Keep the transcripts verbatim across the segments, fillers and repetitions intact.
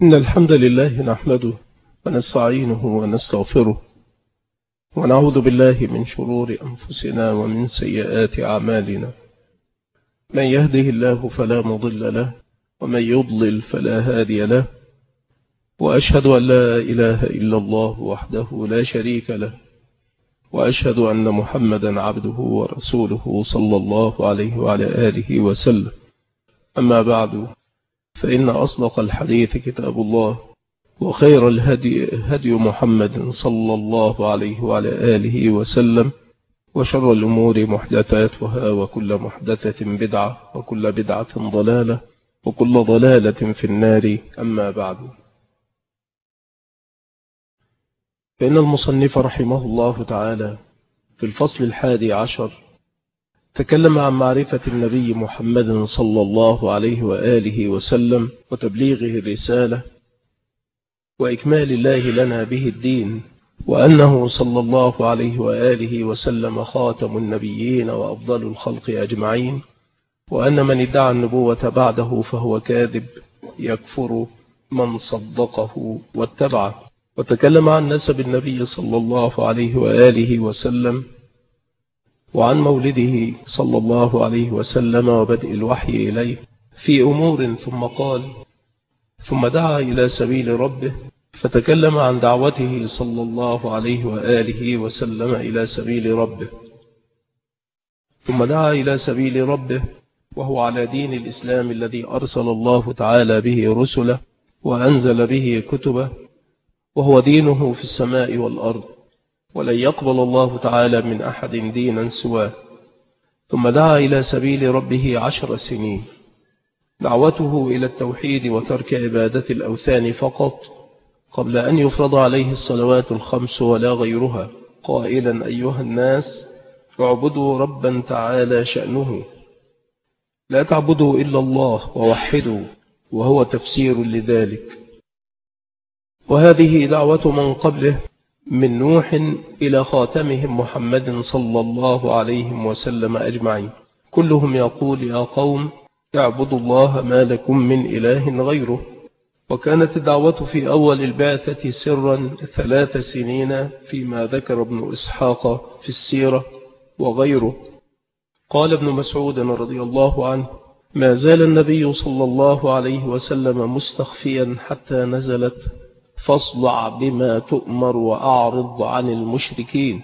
إن الحمد لله نحمده ونستعينه ونستغفره ونعوذ بالله من شرور أنفسنا ومن سيئات أعمالنا. من يهده الله فلا مضل له ومن يضلل فلا هادي له، وأشهد أن لا إله إلا الله وحده لا شريك له، وأشهد أن محمدا عبده ورسوله صلى الله عليه وعلى آله وسلم. أما بعد، فإن أصدق الحديث كتاب الله، وخير الهدي هدي محمد صلى الله عليه وعلى آله وسلم، وشر الأمور محدثاتها، وكل محدثة بدعة، وكل بدعة ضلالة، وكل ضلالة في النار. أما بعد، فإن المصنف رحمه الله تعالى في الفصل الحادي عشر تكلم عن معرفة النبي محمد صلى الله عليه وآله وسلم وتبليغه الرسالة وإكمال الله لنا به الدين، وأنه صلى الله عليه وآله وسلم خاتم النبيين وأفضل الخلق أجمعين، وأن من ادعى النبوة بعده فهو كاذب يكفر من صدقه واتبعه. وتكلم عن نسب النبي صلى الله عليه وآله وسلم وعن مولده صلى الله عليه وسلم وبدء الوحي إليه في أمور، ثم قال: ثم دعا إلى سبيل ربه، فتكلم عن دعوته صلى الله عليه وآله وسلم إلى سبيل ربه. ثم دعا إلى سبيل ربه وهو على دين الإسلام الذي أرسل الله تعالى به رسله وأنزل به كتبه، وهو دينه في السماء والأرض، ولن يقبل الله تعالى من أحد دينا سواه. ثم دعا إلى سبيل ربه عشر سنين، دعوته إلى التوحيد وترك عبادة الأوثان فقط، قبل أن يفرض عليه الصلوات الخمس ولا غيرها، قائلا: أيها الناس، اعبدوا ربا تعالى شأنه، لا تعبدوا إلا الله ووحدوا، وهو تفسير لذلك. وهذه دعوة من قبله من نوح إلى خاتمهم محمد صلى الله عليه وسلم أجمعين، كلهم يقول: يا قوم، اعبدوا الله ما لكم من إله غيره. وكانت الدعوة في أول البعثة سرا ثلاث سنين، فيما ذكر ابن إسحاق في السيرة وغيره. قال ابن مسعود رضي الله عنه: ما زال النبي صلى الله عليه وسلم مستخفيا حتى نزلت: فاصدع بما تؤمر وأعرض عن المشركين.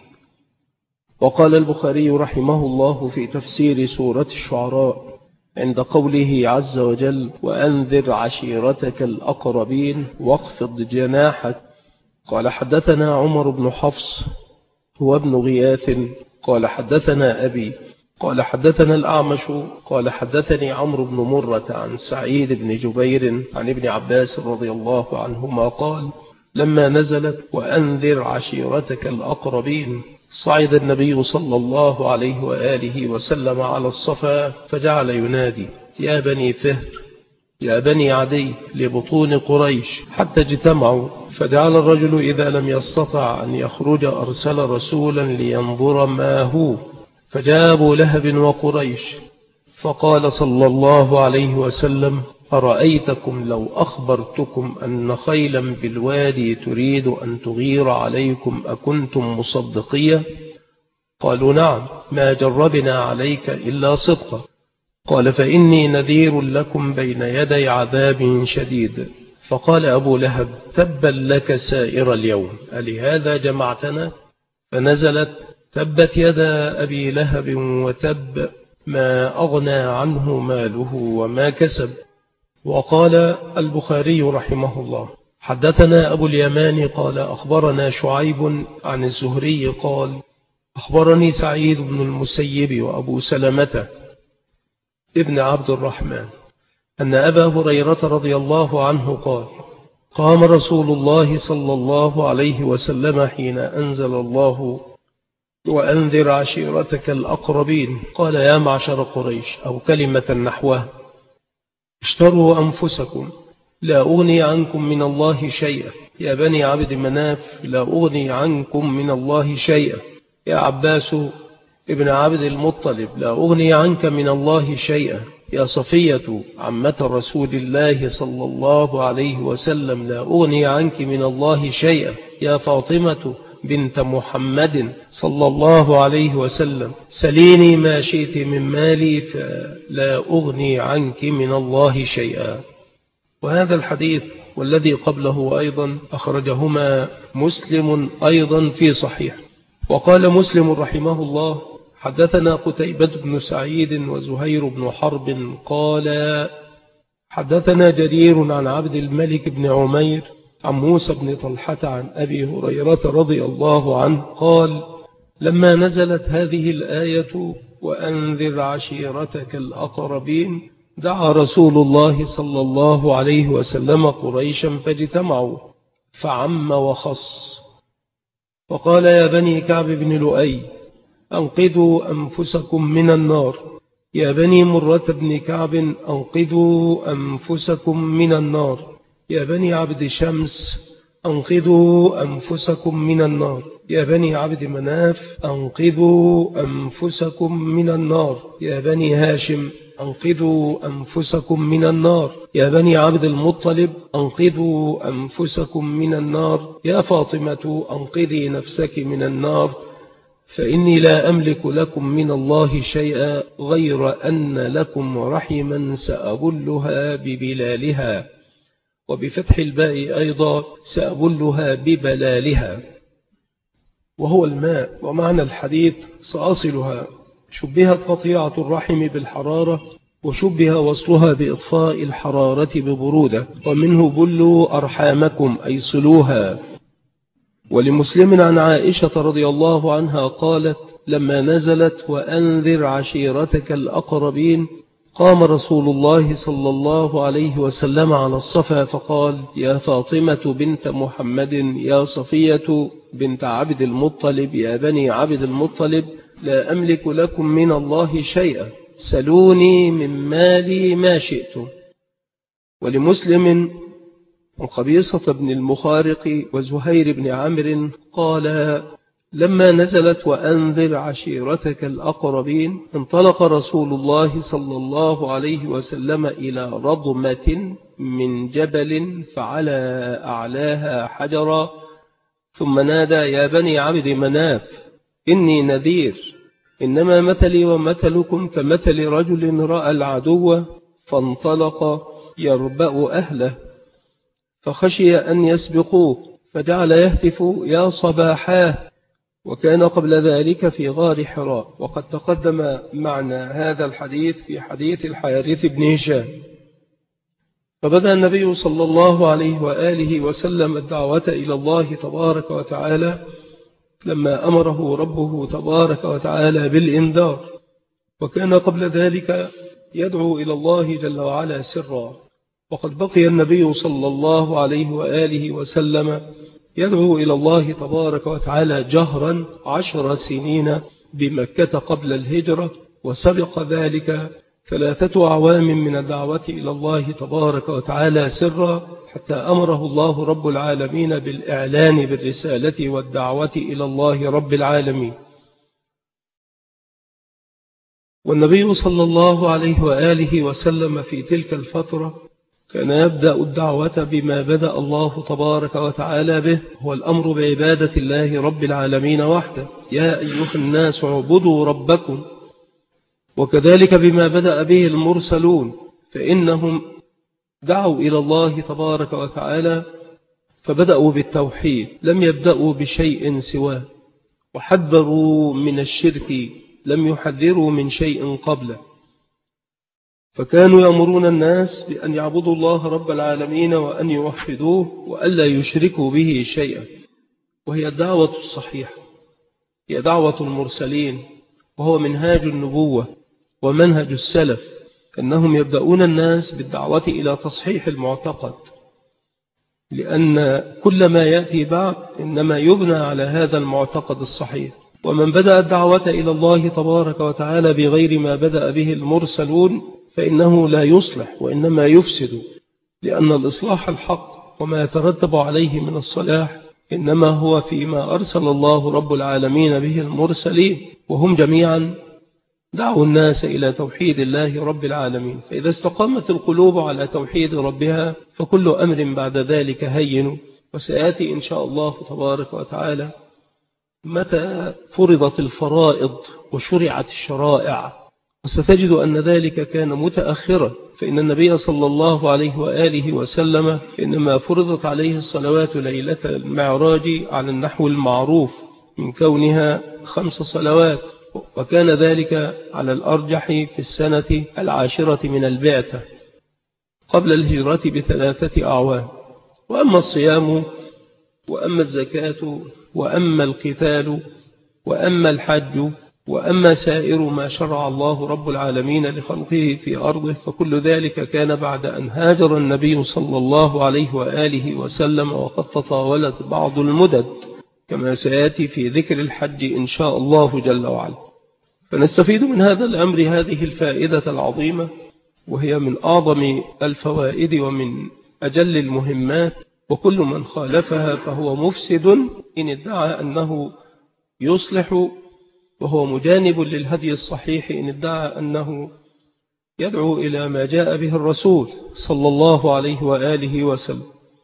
وقال البخاري رحمه الله في تفسير سورة الشعراء عند قوله عز وجل: وأنذر عشيرتك الأقربين واخفض جناحك. قال: حدثنا عمر بن حفص هو ابن غياث قال: حدثنا أبي قال: حدثنا الأعمش قال: حدثني عمرو بن مرة عن سعيد بن جبير عن ابن عباس رضي الله عنهما قال: لما نزلت وأنذر عشيرتك الأقربين، صعد النبي صلى الله عليه وآله وسلم على الصفا، فجعل ينادي: يا بني فهر، يا بني عدي، لبطون قريش، حتى اجتمعوا. فجعل الرجل إذا لم يستطع أن يخرج أرسل رسولا لينظر ما هو، فجاء أبو لهب وقريش، فقال صلى الله عليه وسلم: أرأيتكم لو أخبرتكم أن خيلا بالوادي تريد أن تغير عليكم أكنتم مصدقية؟ قالوا: نعم، ما جربنا عليك إلا صدقا. قال: فإني نذير لكم بين يدي عذاب شديد. فقال أبو لهب: تبا لك سائر اليوم، ألهذا جمعتنا؟ فنزلت: تبت يدا أبي لهب وتب، ما أغنى عنه ماله وما كسب. وقال البخاري رحمه الله: حدثنا أبو اليمان قال: أخبرنا شعيب عن الزهري قال: أخبرني سعيد بن المسيب وأبو سلمة ابن عبد الرحمن أن أبا هريرة رضي الله عنه قال: قام رسول الله صلى الله عليه وسلم حين أنزل الله: وأنذر عشيرتك الأقربين، قال: يا معشر قريش، أو كلمة نحوها: اشتروا أنفسكم، لا أغني عنكم من الله شيئا. يا بني عبد مناف، لا أغني عنكم من الله شيئا. يا عباس ابن عبد المطلب، لا أغني عنك من الله شيئا. يا صفية عمة رسول الله صلى الله عليه وسلم لا أغني عنك من الله شيئا. يا فاطمة بنت محمد صلى الله عليه وسلم سليني ما شئت من مالي فلا أغني عنك من الله شيئا. وهذا الحديث والذي قبله أيضا أخرجهما مسلم أيضا في صحيح. وقال مسلم رحمه الله حدثنا قتيبة بن سعيد وزهير بن حرب قال حدثنا جرير عن عبد الملك بن عمير عن موسى بن طلحة عن أبي هريرة رضي الله عنه قال لما نزلت هذه الآية وأنذر عشيرتك الأقربين دعا رسول الله صلى الله عليه وسلم قريشا فاجتمعوا فعم وخص وقال يا بني كعب بن لؤي أنقذوا أنفسكم من النار. يا بني مرة بن كعب أنقذوا أنفسكم من النار. يا بني عبد شمس أنقذوا أنفسكم من النار. يا بني عبد مناف أنقذوا أنفسكم من النار. يا بني هاشم أنقذوا أنفسكم من النار. يا بني عبد المطلب أنقذوا أنفسكم من النار. يا فاطمة أنقذي نفسك من النار فإني لا أملك لكم من الله شيئا غير أن لكم رحما سأبلها ببلالها وبفتح الباء أيضا سأبلها ببلالها وهو الماء. ومعنى الحديث سأصلها شبهت قطيعة الرحم بالحرارة وشبه وصلها بإطفاء الحرارة ببرودة ومنه بلوا أرحامكم أي صلوها. ولمسلم عن عائشة رضي الله عنها قالت لما نزلت وأنذر عشيرتك الأقربين قام رسول الله صلى الله عليه وسلم على الصفا فقال يا فاطمة بنت محمد يا صفية بنت عبد المطلب يا بني عبد المطلب لا أملك لكم من الله شيئا سلوني من مالي ما شئتم. ولمسلم وقبيصة بن المخارق وزهير بن عمرو قال لما نزلت وأنذر عشيرتك الأقربين انطلق رسول الله صلى الله عليه وسلم إلى رضمة من جبل فعلى أعلاها حجرا ثم نادى يا بني عبد مناف إني نذير إنما مثلي ومثلكم كمثل رجل رأى العدو فانطلق يربأ أهله فخشي أن يسبقوه فجعل يهتف يا صباحاه وكان قبل ذلك في غار حراء. وقد تقدم معنى هذا الحديث في حديث الحارث بن هشام. فبدأ النبي صلى الله عليه وآله وسلم الدعوة إلى الله تبارك وتعالى لما أمره ربه تبارك وتعالى بالإنذار وكان قبل ذلك يدعو إلى الله جل وعلا سرا. وقد بقي النبي صلى الله عليه وآله وسلم يدعو إلى الله تبارك وتعالى جهرا عشر سنين بمكة قبل الهجرة وسبق ذلك ثلاثة أعوام من الدعوة إلى الله تبارك وتعالى سرا حتى أمره الله رب العالمين بالإعلان بالرسالة والدعوة إلى الله رب العالمين. والنبي صلى الله عليه وآله وسلم في تلك الفترة كان يبدأ الدعوة بما بدأ الله تبارك وتعالى به هو الأمر بعبادة الله رب العالمين وحده يا أيها الناس اعبدوا ربكم. وكذلك بما بدأ به المرسلون فإنهم دعوا إلى الله تبارك وتعالى فبدأوا بالتوحيد لم يبدأوا بشيء سواه وحذروا من الشرك لم يحذروا من شيء قبله. فكانوا يأمرون الناس بأن يعبدوا الله رب العالمين وأن يوحدوه وألا يشركوا به شيئا وهي الدعوة الصحيحة هي دعوة المرسلين وهو منهاج النبوة ومنهج السلف أنهم يبدأون الناس بالدعوة إلى تصحيح المعتقد لأن كل ما يأتي بعد إنما يبنى على هذا المعتقد الصحيح. ومن بدأ الدعوة إلى الله تبارك وتعالى بغير ما بدأ به المرسلون فإنه لا يصلح وإنما يفسد لأن الإصلاح الحق وما يترتب عليه من الصلاح إنما هو فيما أرسل الله رب العالمين به المرسلين وهم جميعا دعوا الناس إلى توحيد الله رب العالمين، فإذا استقامت القلوب على توحيد ربها فكل أمر بعد ذلك هين. وسيأتي إن شاء الله تبارك وتعالى متى فرضت الفرائض وشرعت الشرائع، وستجد أن ذلك كان متأخرا، فإن النبي صلى الله عليه وآله وسلم إنما فرضت عليه الصلوات ليلة المعراج على النحو المعروف من كونها خمس صلوات، وكان ذلك على الأرجح في السنة العاشرة من البعثة قبل الهجرة بثلاثة أعوام. وأما الصيام وأما الزكاة وأما القتال وأما الحج وأما سائر ما شرع الله رب العالمين لخلقه في أرضه فكل ذلك كان بعد أن هاجر النبي صلى الله عليه وآله وسلم، وقد تطاولت بعض المدد كما سيأتي في ذكر الحج إن شاء الله جل وعلا. فنستفيد من هذا الأمر هذه الفائدة العظيمة، وهي من أعظم الفوائد ومن أجل المهمات، وكل من خالفها فهو مفسد إن ادعى أنه يصلح، وهو مجانب للهدي الصحيح إن ادعى أنه يدعو إلى ما جاء به الرسول صلى الله عليه وآله وسلم.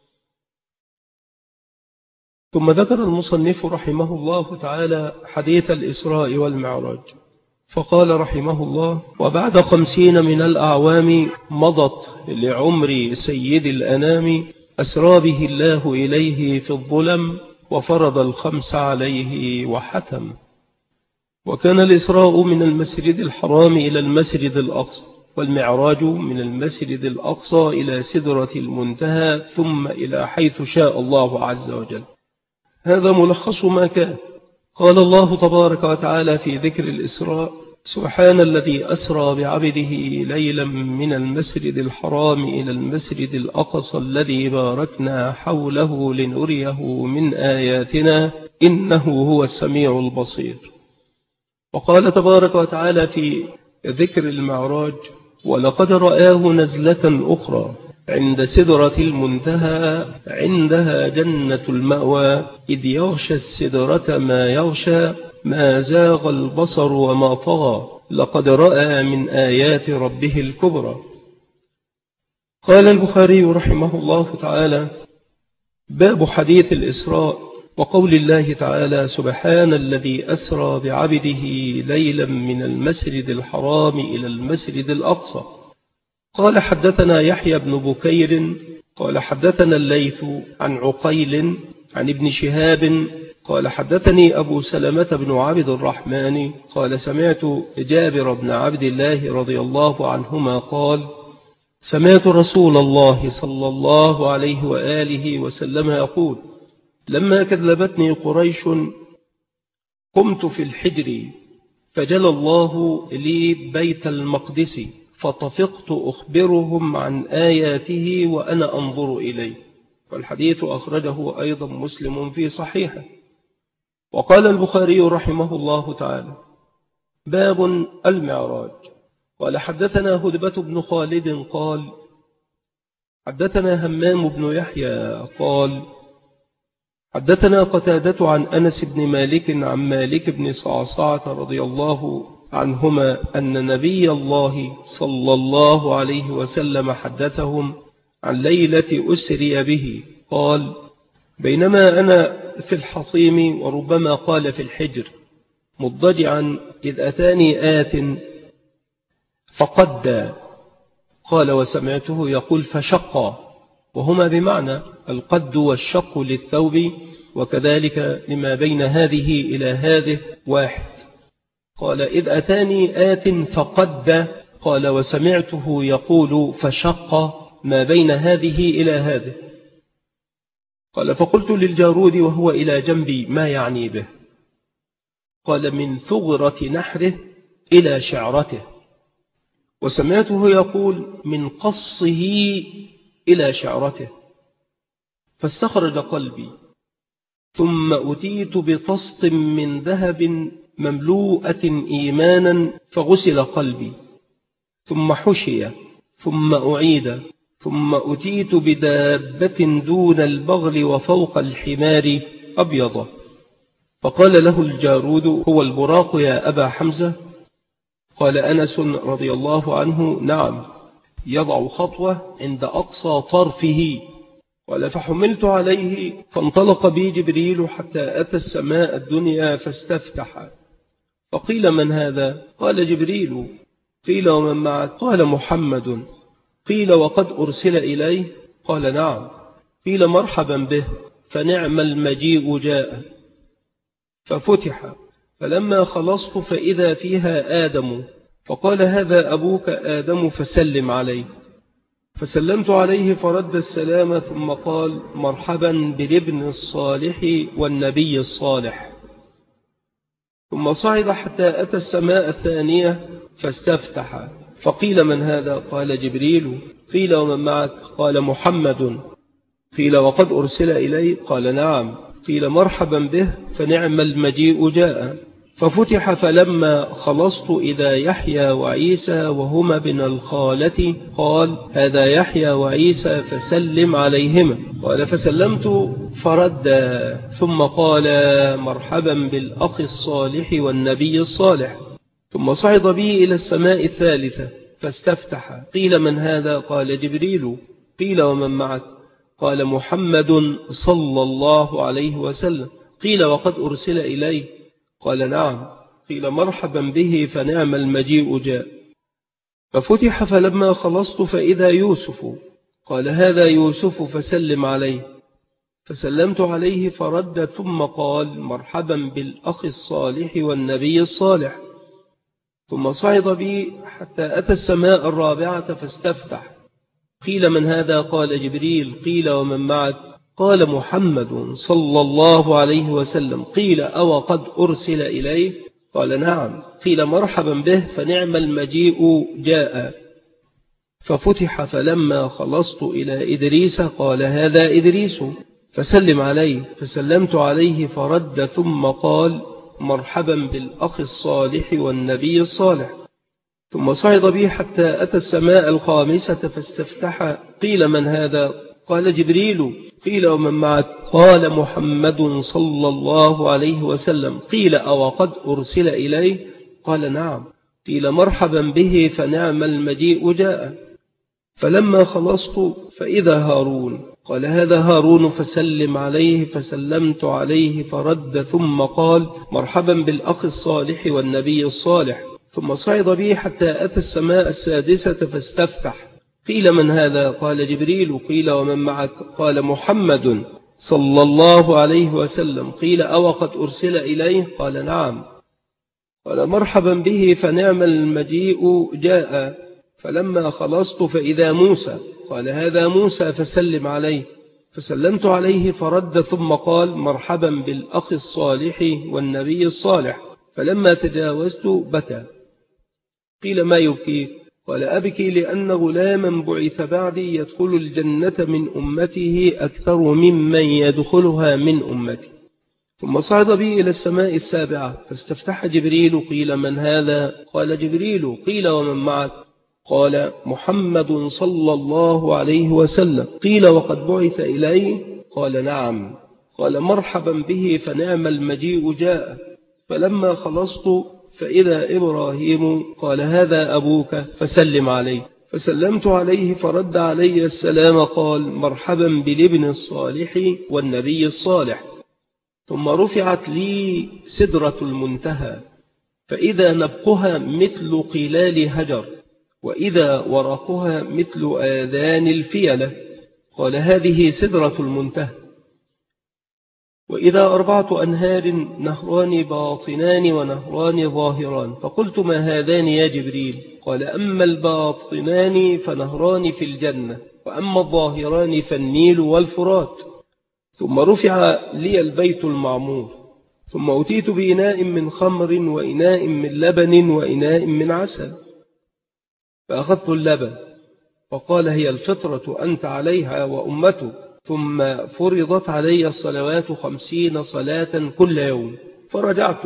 ثم ذكر المصنف رحمه الله تعالى حديث الإسراء والمعراج، فقال رحمه الله: وبعد خمسين من الأعوام مضت لعمر سيد الأنام، أسرى به الله إليه في الظلم، وفرض الخمس عليه وحتم. وكان الإسراء من المسجد الحرام إلى المسجد الأقصى، والمعراج من المسجد الأقصى إلى سدرة المنتهى، ثم إلى حيث شاء الله عز وجل. هذا ملخص ما كان. قال الله تبارك وتعالى في ذكر الإسراء: سبحان الذي أسرى بعبده ليلا من المسجد الحرام إلى المسجد الأقصى الذي باركنا حوله لنريه من آياتنا إنه هو السميع البصير. وقال تبارك وتعالى في ذكر المعراج: ولقد رآه نزلة أخرى عند سدرة المنتهى عندها جنة المأوى إذ يغشى السدرة ما يغشى ما زاغ البصر وما طغى لقد رأى من آيات ربه الكبرى. قال البخاري رحمه الله تعالى: باب حديث الإسراء وقول الله تعالى: سبحان الذي أسرى بعبده ليلا من المسجد الحرام إلى المسجد الأقصى. قال حدثنا يحيى بن بكير قال حدثنا الليث عن عقيل عن ابن شهاب قال حدثني أبو سلمة بن عبد الرحمن قال سمعت جابر بن عبد الله رضي الله عنهما قال: سمعت رسول الله صلى الله عليه وآله وسلم يقول: لما كذبتني قريش قمت في الحجر فجل الله لي بيت المقدس فطفقت أخبرهم عن آياته وأنا أنظر إليه. والحديث أخرجه أيضا مسلم في صحيحه. وقال البخاري رحمه الله تعالى: باب المعراج. قال حدثنا هدبة بن خالد قال حدثنا همام بن يحيى قال حدثنا قتادة عن أنس بن مالك عن مالك بن صعصعة رضي الله عنهما أن نبي الله صلى الله عليه وسلم حدثهم عن ليلة أسري به قال: بينما أنا في الحطيم، وربما قال في الحجر، مضجعا إذ أتاني آت فقد، قال وسمعته يقول فشق، وهما بمعنى القد والشق للثوب، وكذلك لما بين هذه إلى هذه واحد. قال إذ أتاني آت فقد، قال وسمعته يقول فشق ما بين هذه إلى هذه. قال فقلت للجارود وهو إلى جنبي: ما يعني به؟ قال: من ثغرة نحره إلى شعرته. وسمعته يقول: من قصه إلى شعرته. فاستخرج قلبي، ثم أتيت بطست من ذهب مملوءة إيمانا فغسل قلبي، ثم حشي، ثم أعيد، ثم أتيت بدابة دون البغل وفوق الحمار أبيض. فقال له الجارود: هو البراق يا أبا حمزة؟ قال أنس رضي الله عنه: نعم، يضع خطوة عند أقصى طرفه. قال: فحملت عليه فانطلق بي جبريل حتى أتى السماء الدنيا فاستفتح، فقيل: من هذا؟ قال: جبريل. قيل: ومن معك؟ قال: محمد. قيل: وقد أرسل إليه؟ قال: نعم. قيل: مرحبا به، فنعم المجيء جاء. ففتح، فلما خلصت فإذا فيها آدم، فقال: هذا أبوك آدم فسلم عليه. فسلمت عليه فرد السلام، ثم قال: مرحبا بالابن الصالح والنبي الصالح. ثم صعد حتى أتى السماء الثانية فاستفتح، فقيل: من هذا؟ قال: جبريل. قيل: ومن معك؟ قال: محمد. قيل: وقد أرسل إليه؟ قال: نعم. قيل: مرحبا به، فنعم المجيء جاء. ففتح، فلما خلصت إذا يحيى وعيسى وهما بن الخالة، قال: هذا يحيى وعيسى فسلم عليهما. قال: فسلمت فرد، ثم قال: مرحبا بالأخ الصالح والنبي الصالح. ثم صعد بي إلى السماء الثالثة فاستفتح. قيل: من هذا؟ قال: جبريل. قيل: ومن معك؟ قال: محمد صلى الله عليه وسلم. قيل: وقد أرسل إليه؟ قال: نعم. قيل: مرحبا به، فنعم المجيء جاء. ففتح، فلما خلصت فإذا يوسف. قال: هذا يوسف فسلم عليه. فسلمت عليه فرد، ثم قال: مرحبا بالأخ الصالح والنبي الصالح. ثم صعد بي حتى أتى السماء الرابعة فاستفتح. قيل: من هذا؟ قال: جبريل. قيل: ومن معك؟ قال: محمد صلى الله عليه وسلم. قيل: أو قد أرسل إليه؟ قال: نعم. قيل: مرحبا به، فنعم المجيء جاء. ففتح، فلما خلصت إلى إدريس قال: هذا إدريس فسلم عليه. فسلمت عليه فرد، ثم قال: مرحبا بالأخ الصالح والنبي الصالح. ثم صعد بي حتى أتى السماء الخامسة فاستفتح. قيل: من هذا؟ قال: جبريل. قيل: ومن معك؟ قال: محمد صلى الله عليه وسلم. قيل: أو قد أرسل إليه؟ قال: نعم. قيل: مرحبا به، فنعم المجيء جاء. فلما خلصت فإذا هارون. قال: هذا هارون فسلم عليه. فسلمت عليه فرد، ثم قال: مرحبا بالأخ الصالح والنبي الصالح. ثم صعد بي حتى أتى السماء السادسة فاستفتح. قيل: من هذا؟ قال: جبريل. قيل: ومن معك؟ قال: محمد صلى الله عليه وسلم. قيل: أو قد أرسل إليه؟ قال: نعم. قال: مرحبا به، فنعم المجيء جاء. فلما خلصت فإذا موسى. قال: هذا موسى فسلم عليه. فسلمت عليه فرد، ثم قال: مرحبا بالأخ الصالح والنبي الصالح. فلما تجاوزت بكى. قيل: ما يبكيك؟ قال: أبكي لأن غلاما بعث بعدي يدخل الجنة من أمته أكثر ممن يدخلها من أمتي. ثم صعد بي إلى السماء السابعة فاستفتح جبريل. قيل: من هذا؟ قال: جبريل. قيل: ومن معك؟ قال: محمد صلى الله عليه وسلم. قيل: وقد بعث إليه؟ قال: نعم. قال: مرحبا به، فنعم المجيء جاء. فلما خلصت فإذا إبراهيم. قال: هذا أبوك فسلم عليه. فسلمت عليه فرد علي السلام. قال: مرحبا بالابن الصالح والنبي الصالح. ثم رفعت لي سدرة المنتهى، فإذا نبقها مثل قلال هجر، وإذا ورقها مثل آذان الفيلة. قال: هذه سدرة المنتهى. وإذا أربعة أنهار، نهران باطنان ونهران ظاهران. فقلت: ما هذان يا جبريل؟ قال: أما الباطنان فنهران في الجنة، وأما الظاهران فالنيل والفرات. ثم رفع لي البيت المعمور، ثم أتيت بإناء من خمر وإناء من لبن وإناء من عسل. فأخذت اللبن، فقال: هي الفطرة أنت عليها وأمته. ثم فرضت علي الصلوات خمسين صلاة كل يوم. فرجعت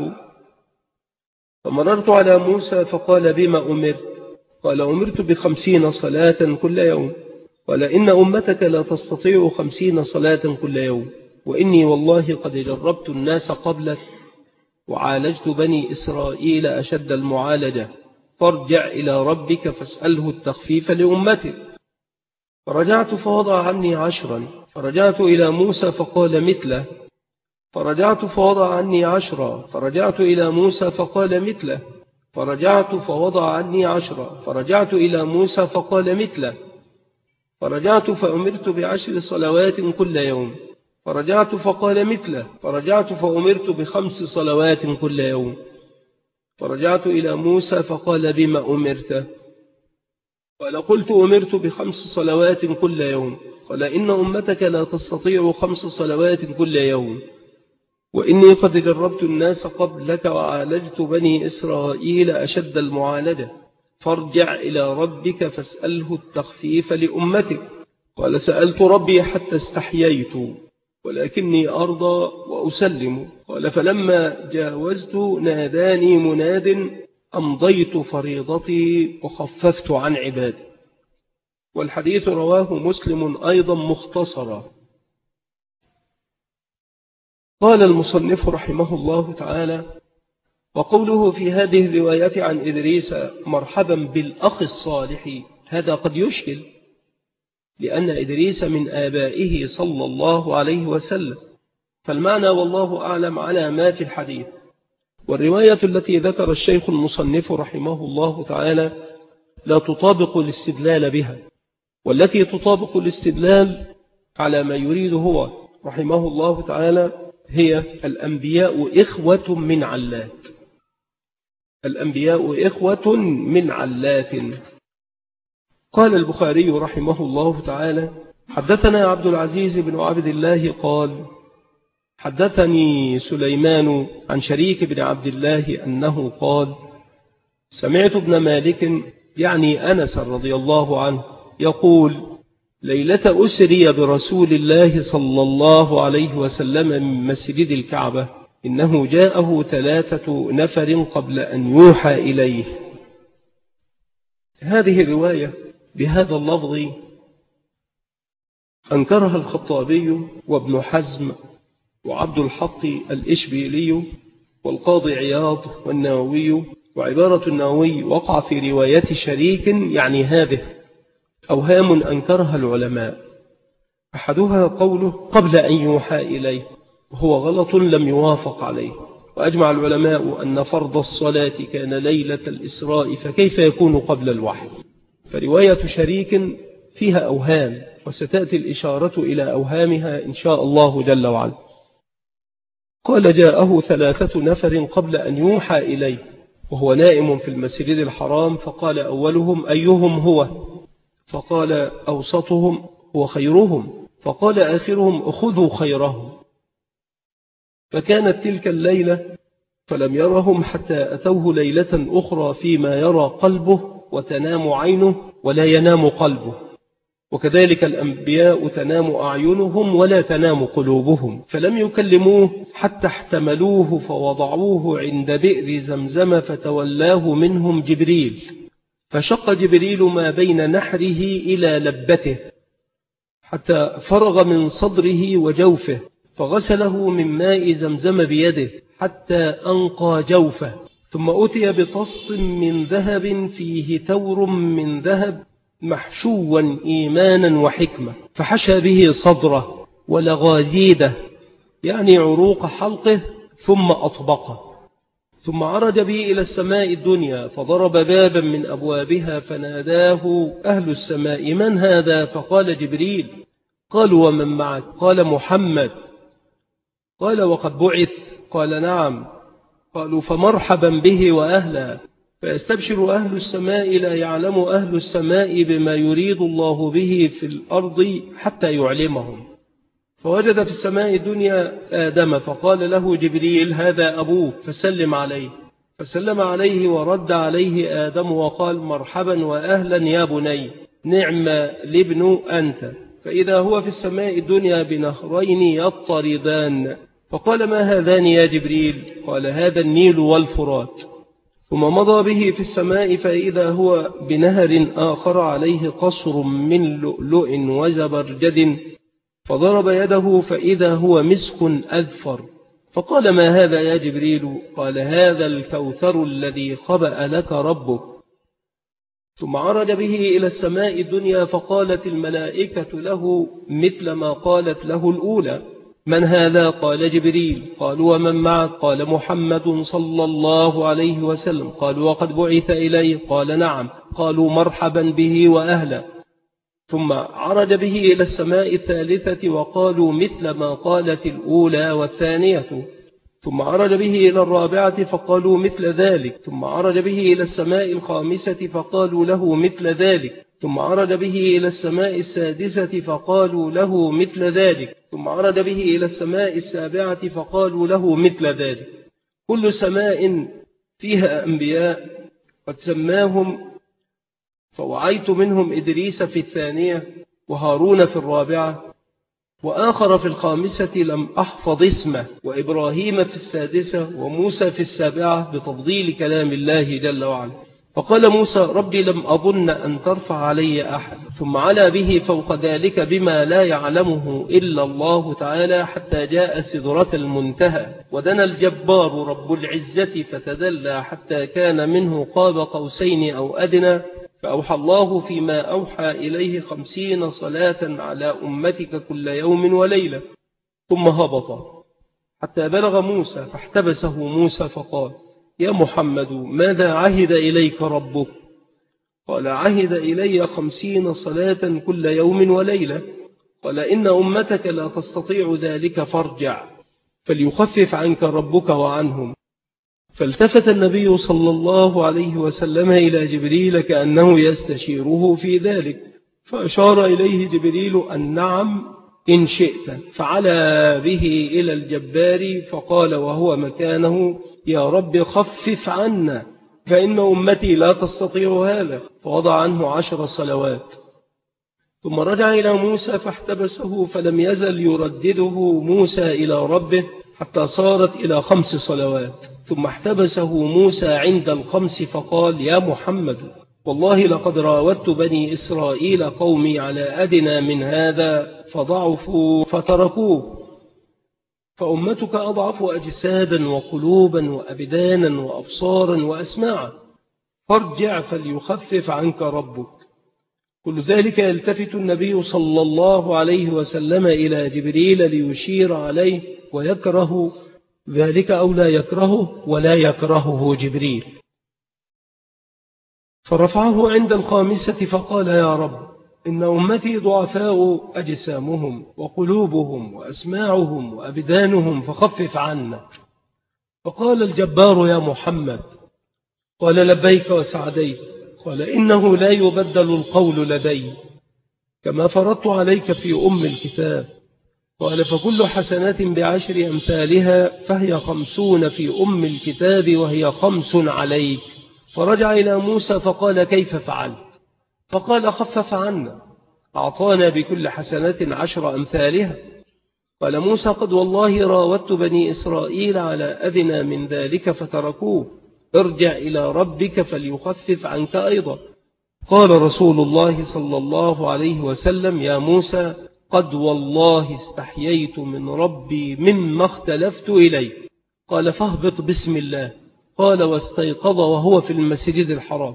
فمررت على موسى فقال: بما أمرت؟ قال: أمرت بخمسين صلاة كل يوم. قال: إن أمتك لا تستطيع خمسين صلاة كل يوم، وإني والله قد جربت الناس قبلك وعالجت بني إسرائيل أشد المعالجة، فارجع إلى ربك فاسأله التخفيف لأمتك. فرجعت فوضع عني عشرا، فرجعت إلى موسى فقال مثله، فرجعت فوضع عني عشرا، فرجعت إلى موسى فقال مثله، فرجعت فوضع عني عشرا، فرجعت إلى موسى فقال مثله، فرجعت فأمرت بعشر صلوات كل يوم، فرجعت فقال مثله، فرجعت فأمرت بخمس صلوات كل يوم، فرجعت إلى موسى فقال بما أمرت؟ قال قلت أمرت بخمس صلوات كل يوم. قال إن أمتك لا تستطيع خمس صلوات كل يوم، وإني قد جربت الناس قبلك وعالجت بني إسرائيل أشد المعالجة، فارجع إلى ربك فاسأله التخفيف لأمتك. قال سألت ربي حتى استحييت، ولكني أرضى وأسلم. قال فلما جاوزت ناداني مناد أمضيت فريضتي وخففت عن عبادي. والحديث رواه مسلم أيضا مختصرا. قال المصنف رحمه الله تعالى: وقوله في هذه الرواية عن إدريس مرحبا بالأخ الصالح، هذا قد يشكل، لأن إدريس من آبائه صلى الله عليه وسلم، فالمعنى والله أعلم على ما في الحديث. والرواية التي ذكر الشيخ المصنف رحمه الله تعالى لا تطابق الاستدلال بها، والتي تطابق الاستدلال على ما يريد هو رحمه الله تعالى هي الأنبياء إخوة من علات. الأنبياء إخوة من علات. قال البخاري رحمه الله تعالى: حدثنا عبد العزيز بن عبد الله قال: حدثني سليمان عن شريك بن عبد الله أنه قال: سمعت ابن مالك يعني أنس رضي الله عنه يقول: ليلة أسري برسول الله صلى الله عليه وسلم من مسجد الكعبة إنه جاءه ثلاثة نفر قبل أن يوحى إليه. هذه الرواية بهذا اللفظ أنكرها الخطابي وابن حزم وعبد الحق الإشبيلي والقاضي عياض والنووي. وعبارة النووي وقع في رواية شريك يعني هذه أوهام أنكرها العلماء. أحدها قوله قبل أن يوحى إليه، وهو غلط لم يوافق عليه. وأجمع العلماء أن فرض الصلاة كان ليلة الإسراء، فكيف يكون قبل الوحي؟ فرواية شريك فيها أوهام، وستأتي الإشارة إلى أوهامها إن شاء الله جل وعلا. قال: جاءه ثلاثة نفر قبل أن يوحى إليه وهو نائم في المسجد الحرام، فقال أولهم: أيهم هو؟ فقال: أوسطهم هو خيرهم. فقال آخرهم: أخذوا خيرهم. فكانت تلك الليلة فلم يرهم حتى أتوه ليلة أخرى فيما يرى قلبه وتنام عينه ولا ينام قلبه. وكذلك الأنبياء تنام أعينهم ولا تنام قلوبهم، فلم يكلموه حتى احتملوه فوضعوه عند بئر زمزم، فتولاه منهم جبريل، فشق جبريل ما بين نحره إلى لبته حتى فرغ من صدره وجوفه، فغسله من ماء زمزم بيده حتى أنقى جوفه، ثم أتي بطست من ذهب فيه تور من ذهب محشوا إيمانا وحكمة، فحشى به صدره ولغاديده يعني عروق حلقه، ثم أطبقه، ثم عرج به إلى السماء الدنيا، فضرب بابا من أبوابها، فناداه أهل السماء: من هذا؟ فقال: جبريل. قالوا: ومن معك؟ قال: محمد. قال: وقد بعث؟ قال: نعم. قالوا: فمرحبا به وأهلا. فيستبشر أهل السماء لا يعلم أهل السماء بما يريد الله به في الأرض حتى يعلمهم. فوجد في السماء الدنيا آدم، فقال له جبريل: هذا أبوك فسلم عليه. فسلم عليه ورد عليه آدم وقال: مرحبا وأهلا يا بني، نعم الابن أنت. فإذا هو في السماء الدنيا بنهرين يضطردان، فقال: ما هذان يا جبريل؟ قال: هذا النيل والفرات. ثم مضى به في السماء، فإذا هو بنهر آخر عليه قصر من لؤلؤ وزبرجد، فضرب يده فإذا هو مسك أذفر، فقال: ما هذا يا جبريل؟ قال: هذا الكوثر الذي خبأ لك ربك. ثم عرج به إلى السماء الدنيا فقالت الملائكة له مثل ما قالت له الأولى: من هذا؟ قال جبريل. قالوا: ومن معك؟ قال: محمد صلى الله عليه وسلم. قالوا: وقد بعث إليه؟ قال: نعم. قالوا: مرحبا به وأهلا. ثم عرج به إلى السماء الثالثة وقالوا مثل ما قالت الأولى والثانية. ثم عرج به إلى الرابعة فقالوا مثل ذلك. ثم عرج به إلى السماء الخامسة فقالوا له مثل ذلك. ثم عرج به إلى السماء السادسة فقالوا له مثل ذلك. ثم عرج به إلى السماء السابعة فقالوا له مثل ذلك. كل سماء فيها أنبياء قد سماهم، فوعيت منهم إدريس في الثانية، وهارون في الرابعة، وآخر في الخامسة لم أحفظ اسمه، وإبراهيم في السادسة، وموسى في السابعة، بتفضيل كلام الله جل وعلا. فقال موسى: ربي لم أظن أن ترفع علي أحد. ثم علا به فوق ذلك بما لا يعلمه إلا الله تعالى حتى جاء سدرة المنتهى، ودنا الجبار رب العزة فتدلى حتى كان منه قاب قوسين أو أدنى. فأوحى الله فيما أوحى إليه خمسين صلاة على أمتك كل يوم وليلة، ثم هبط حتى بلغ موسى فاحتبسه موسى فقال: يا محمد ماذا عهد إليك ربك؟ قال: عهد إلي خمسين صلاة كل يوم وليلة. قال: إن أمتك لا تستطيع ذلك فارجع فليخفف عنك ربك وعنهم. فالتفت النبي صلى الله عليه وسلم إلى جبريل كأنه يستشيره في ذلك، فأشار إليه جبريل أن نعم إن شئت، فعلى به إلى الجبار فقال وهو مكانه: يا رب خفف عنا فإن أمتي لا تستطيع هذا، فوضع عنه عشر صلوات. ثم رجع إلى موسى فاحتبسه، فلم يزل يردده موسى إلى ربه حتى صارت إلى خمس صلوات. ثم احتبسه موسى عند الخمس فقال: يا محمد والله لقد راودت بني إسرائيل قومي على أدنى من هذا فضعفوا فتركوه، فأمتك أضعف أجسادا وقلوبا وأبدانا وأبصارا وأسماعا، فارجع فليخفف عنك ربك. كل ذلك يلتفت النبي صلى الله عليه وسلم إلى جبريل ليشير عليه، ويكره ذلك أو لا يكرهه، ولا يكرهه جبريل. فرفعه عند الخامسة فقال: يا رب إن أمتي ضعفاء أجسامهم وقلوبهم وأسماعهم وأبدانهم فخفف عنا. فقال الجبار: يا محمد. قال: لبيك وسعديك. قال: إنه لا يبدل القول لدي كما فرضت عليك في أم الكتاب. قال: فكل حسنة بعشر أمثالها، فهي خمسون في أم الكتاب وهي خمس عليك. فرجع إلى موسى فقال: كيف فعلت؟ فقال: خفف عنا، أعطانا بكل حسنة عشر أمثالها. قال موسى: قد والله راودت بني إسرائيل على أدنى من ذلك فتركوه، ارجع إلى ربك فليخفف عنك أيضا. قال رسول الله صلى الله عليه وسلم: يا موسى قد والله استحييت من ربي مما اختلفت إليه. قال: فاهبط بسم الله. قال: واستيقظ وهو في المسجد الحرام.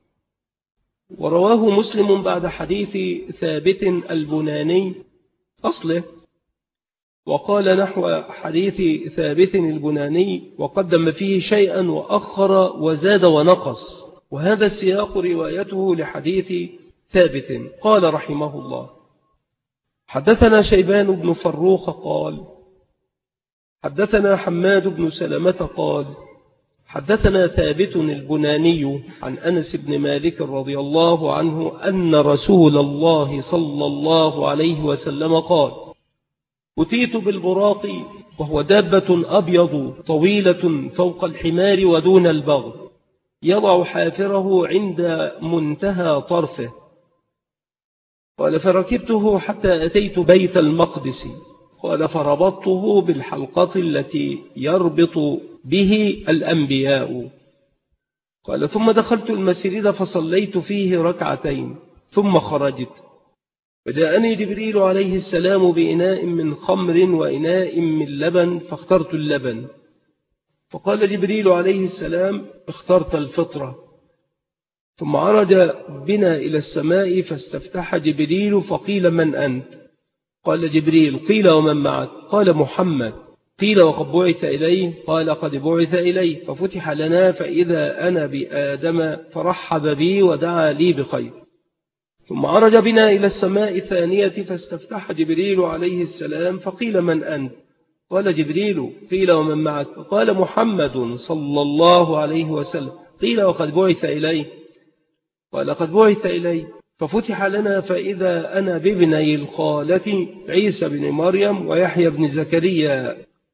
ورواه مسلم بعد حديث ثابت البناني أصله، وقال نحو حديث ثابت البناني وقدم فيه شيئا وأخر وزاد ونقص، وهذا السياق روايته لحديث ثابت. قال رحمه الله: حدثنا شيبان بن فروخ قال: حدثنا حماد بن سلمة قال: حدثنا ثابت البناني عن أنس بن مالك رضي الله عنه أن رسول الله صلى الله عليه وسلم قال: أتيت بالبراق وهو دابة أبيض طويلة فوق الحمار ودون البغل، يضع حافره عند منتهى طرفه. قال: فركبته حتى أتيت بيت المقدس. قال: فربطته بالحلقة التي يربط به الأنبياء. قال: ثم دخلت المسجد فصليت فيه ركعتين ثم خرجت، فجاءني جبريل عليه السلام بإناء من خمر وإناء من لبن، فاخترت اللبن. فقال جبريل عليه السلام: اخترت الفطرة. ثم عرج بنا إلى السماء فاستفتح جبريل فقيل من أنت؟ قال جبريل. قيل ومن معك؟ قال محمد. قيل وقد بعث إليه؟ قال قد بعث إليه. ففتح لنا فإذا أنا بآدم فرحب بي ودعا لي بخير. ثم عرج بنا إلى السماء الثانية فاستفتح جبريل عليه السلام فقيل من أنت؟ قال جبريل. قيل ومن معك؟ قال محمد صلى الله عليه وسلم. قيل وقد بعث إليه؟ قال قد بعث إليه. ففتح لنا فإذا أنا بابني الخالة عيسى بن مريم ويحيى بن زكريا.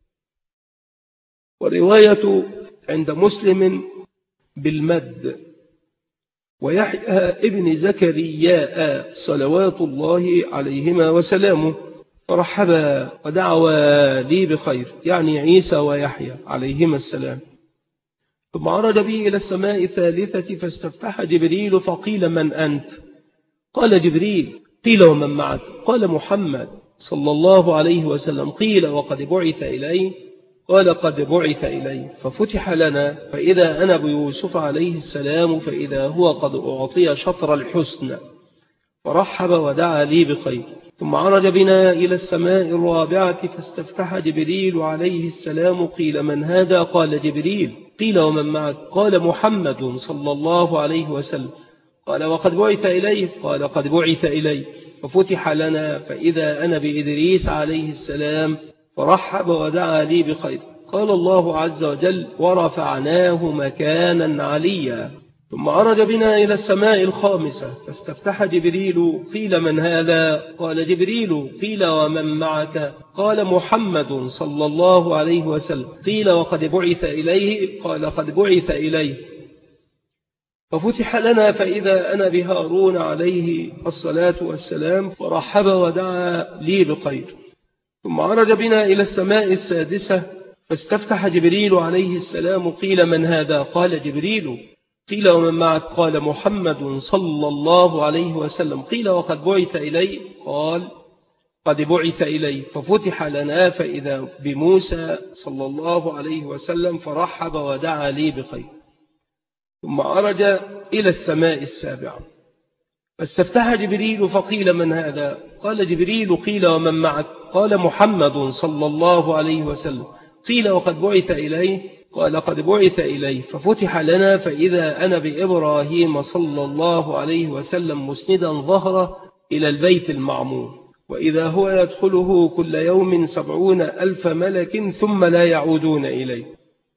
والرواية عند مسلم بالمد ويحيى ابن زكريا صلوات الله عليهما وسلامه. فرحبا ودعوا لي بخير، يعني عيسى ويحيى عليهما السلام. ثم عرج بي إلى السماء الثالثة فاستفتح جبريل فقيل من أنت؟ قال جبريل. قيل ومن معك؟ قال محمد صلى الله عليه وسلم. قيل وقد بعث إليه؟ قال قد بعث إليه. ففتح لنا فإذا أنا بيوسف عليه السلام فإذا هو قد أعطي شطر الحسن. فرحب ودعا لي بخير. ثم عرج بنا إلى السماء الرابعة فاستفتح جبريل عليه السلام. قيل من هذا؟ قال جبريل. قيل ومن معك؟ قال محمد صلى الله عليه وسلم. قال وقد بعث إليه؟ قال قد بعث إليه. ففتح لنا فإذا أنا بإدريس عليه السلام فرحب ودعا لي بخير. قال الله عز وجل ورفعناه مكانا عليا. ثم عرج بنا إلى السماء الخامسة فاستفتح جبريل. قيل من هذا؟ قال جبريل. قيل ومن معك؟ قال محمد صلى الله عليه وسلم. قيل وقد بعث إليه؟ قال قد بعث إليه. ففتح لنا فإذا أنا بهارون عليه الصلاة والسلام فرحب ودعا لي بخير. ثم عرج بنا إلى السماء السادسة فاستفتح جبريل عليه السلام. قيل من هذا؟ قال جبريل. قيل ومن معك؟ قال محمد صلى الله عليه وسلم. قيل وقد بعث إليه؟ قال قد بعث إليه. ففتح لنا فإذا بموسى صلى الله عليه وسلم فرحب ودعا لي بخير. ثم عرج إلى السماء السابعة فاستفتح جبريل فقيل من هذا؟ قال جبريل. قيل ومن معك؟ قال محمد صلى الله عليه وسلم. قيل وقد بعث إليه؟ قال قد بعث إليه. ففتح لنا فإذا أنا بإبراهيم صلى الله عليه وسلم مسندا ظهره إلى البيت المعمور وإذا هو يدخله كل يوم سبعون ألف ملك ثم لا يعودون إليه.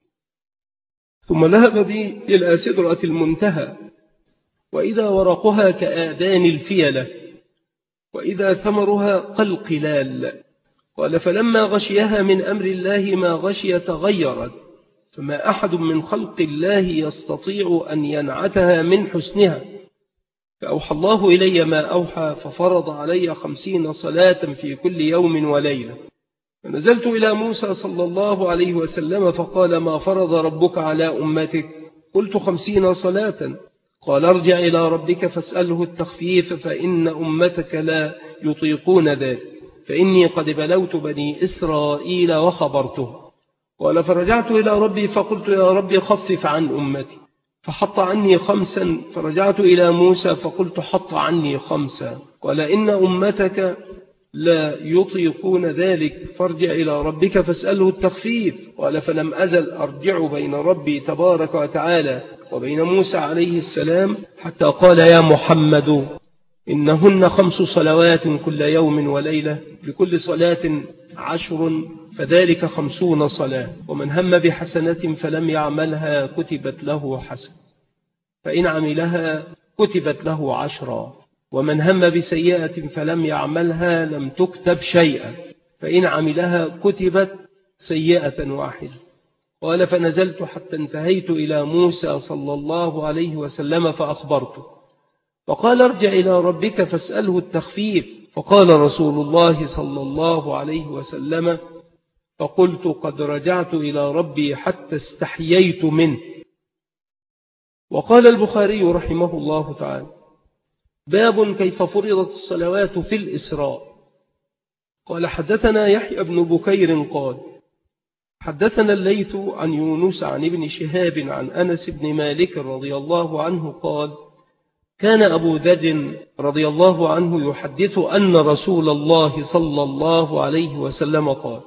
ثم ذهب بي إلى سدرة المنتهى وإذا ورقها كآذان الفيلة وإذا ثمرها كالقلال. قال فلما غشيها من أمر الله ما غشي تغيرت فما أحد من خلق الله يستطيع أن ينعتها من حسنها. فأوحى الله إلي ما أوحى ففرض علي خمسين صلاة في كل يوم وليلة. فنزلت إلى موسى صلى الله عليه وسلم فقال ما فرض ربك على أمتك؟ قلت خمسين صلاة. قال ارجع إلى ربك فاسأله التخفيف فإن أمتك لا يطيقون ذلك فإني قد بلوت بني إسرائيل وخبرته. قال فرجعت إلى ربي فقلت يا ربي خفف عن أمتي فحط عني خمسا. فرجعت إلى موسى فقلت حط عني خمسا. قال إن أمتك لا يطيقون ذلك فارجع إلى ربك فاسأله التخفيف. قال فلم أزل أرجع بين ربي تبارك وتعالى وبين موسى عليه السلام حتى قال يا محمد إنهن خمس صلوات كل يوم وليلة بكل صلاة عشر فذلك خمسون صلاة ومن هم بحسنة فلم يعملها كتبت له حسن فإن عملها كتبت له عشرا ومن هم بسيئة فلم يعملها لم تكتب شيئا فإن عملها كتبت سيئة واحدة. قال فنزلت حتى انتهيت إلى موسى صلى الله عليه وسلم فأخبرته فقال ارجع إلى ربك فاسأله التخفيف. فقال رسول الله صلى الله عليه وسلم فقلت قد رجعت إلى ربي حتى استحييت منه. وقال البخاري رحمه الله تعالى باب كيف فرضت الصلوات في الإسراء. قال حدثنا يحيى بن بكير قال حدثنا الليث عن يونس عن ابن شهاب عن أنس بن مالك رضي الله عنه قال كان أبو ذر رضي الله عنه يحدث أن رسول الله صلى الله عليه وسلم قال: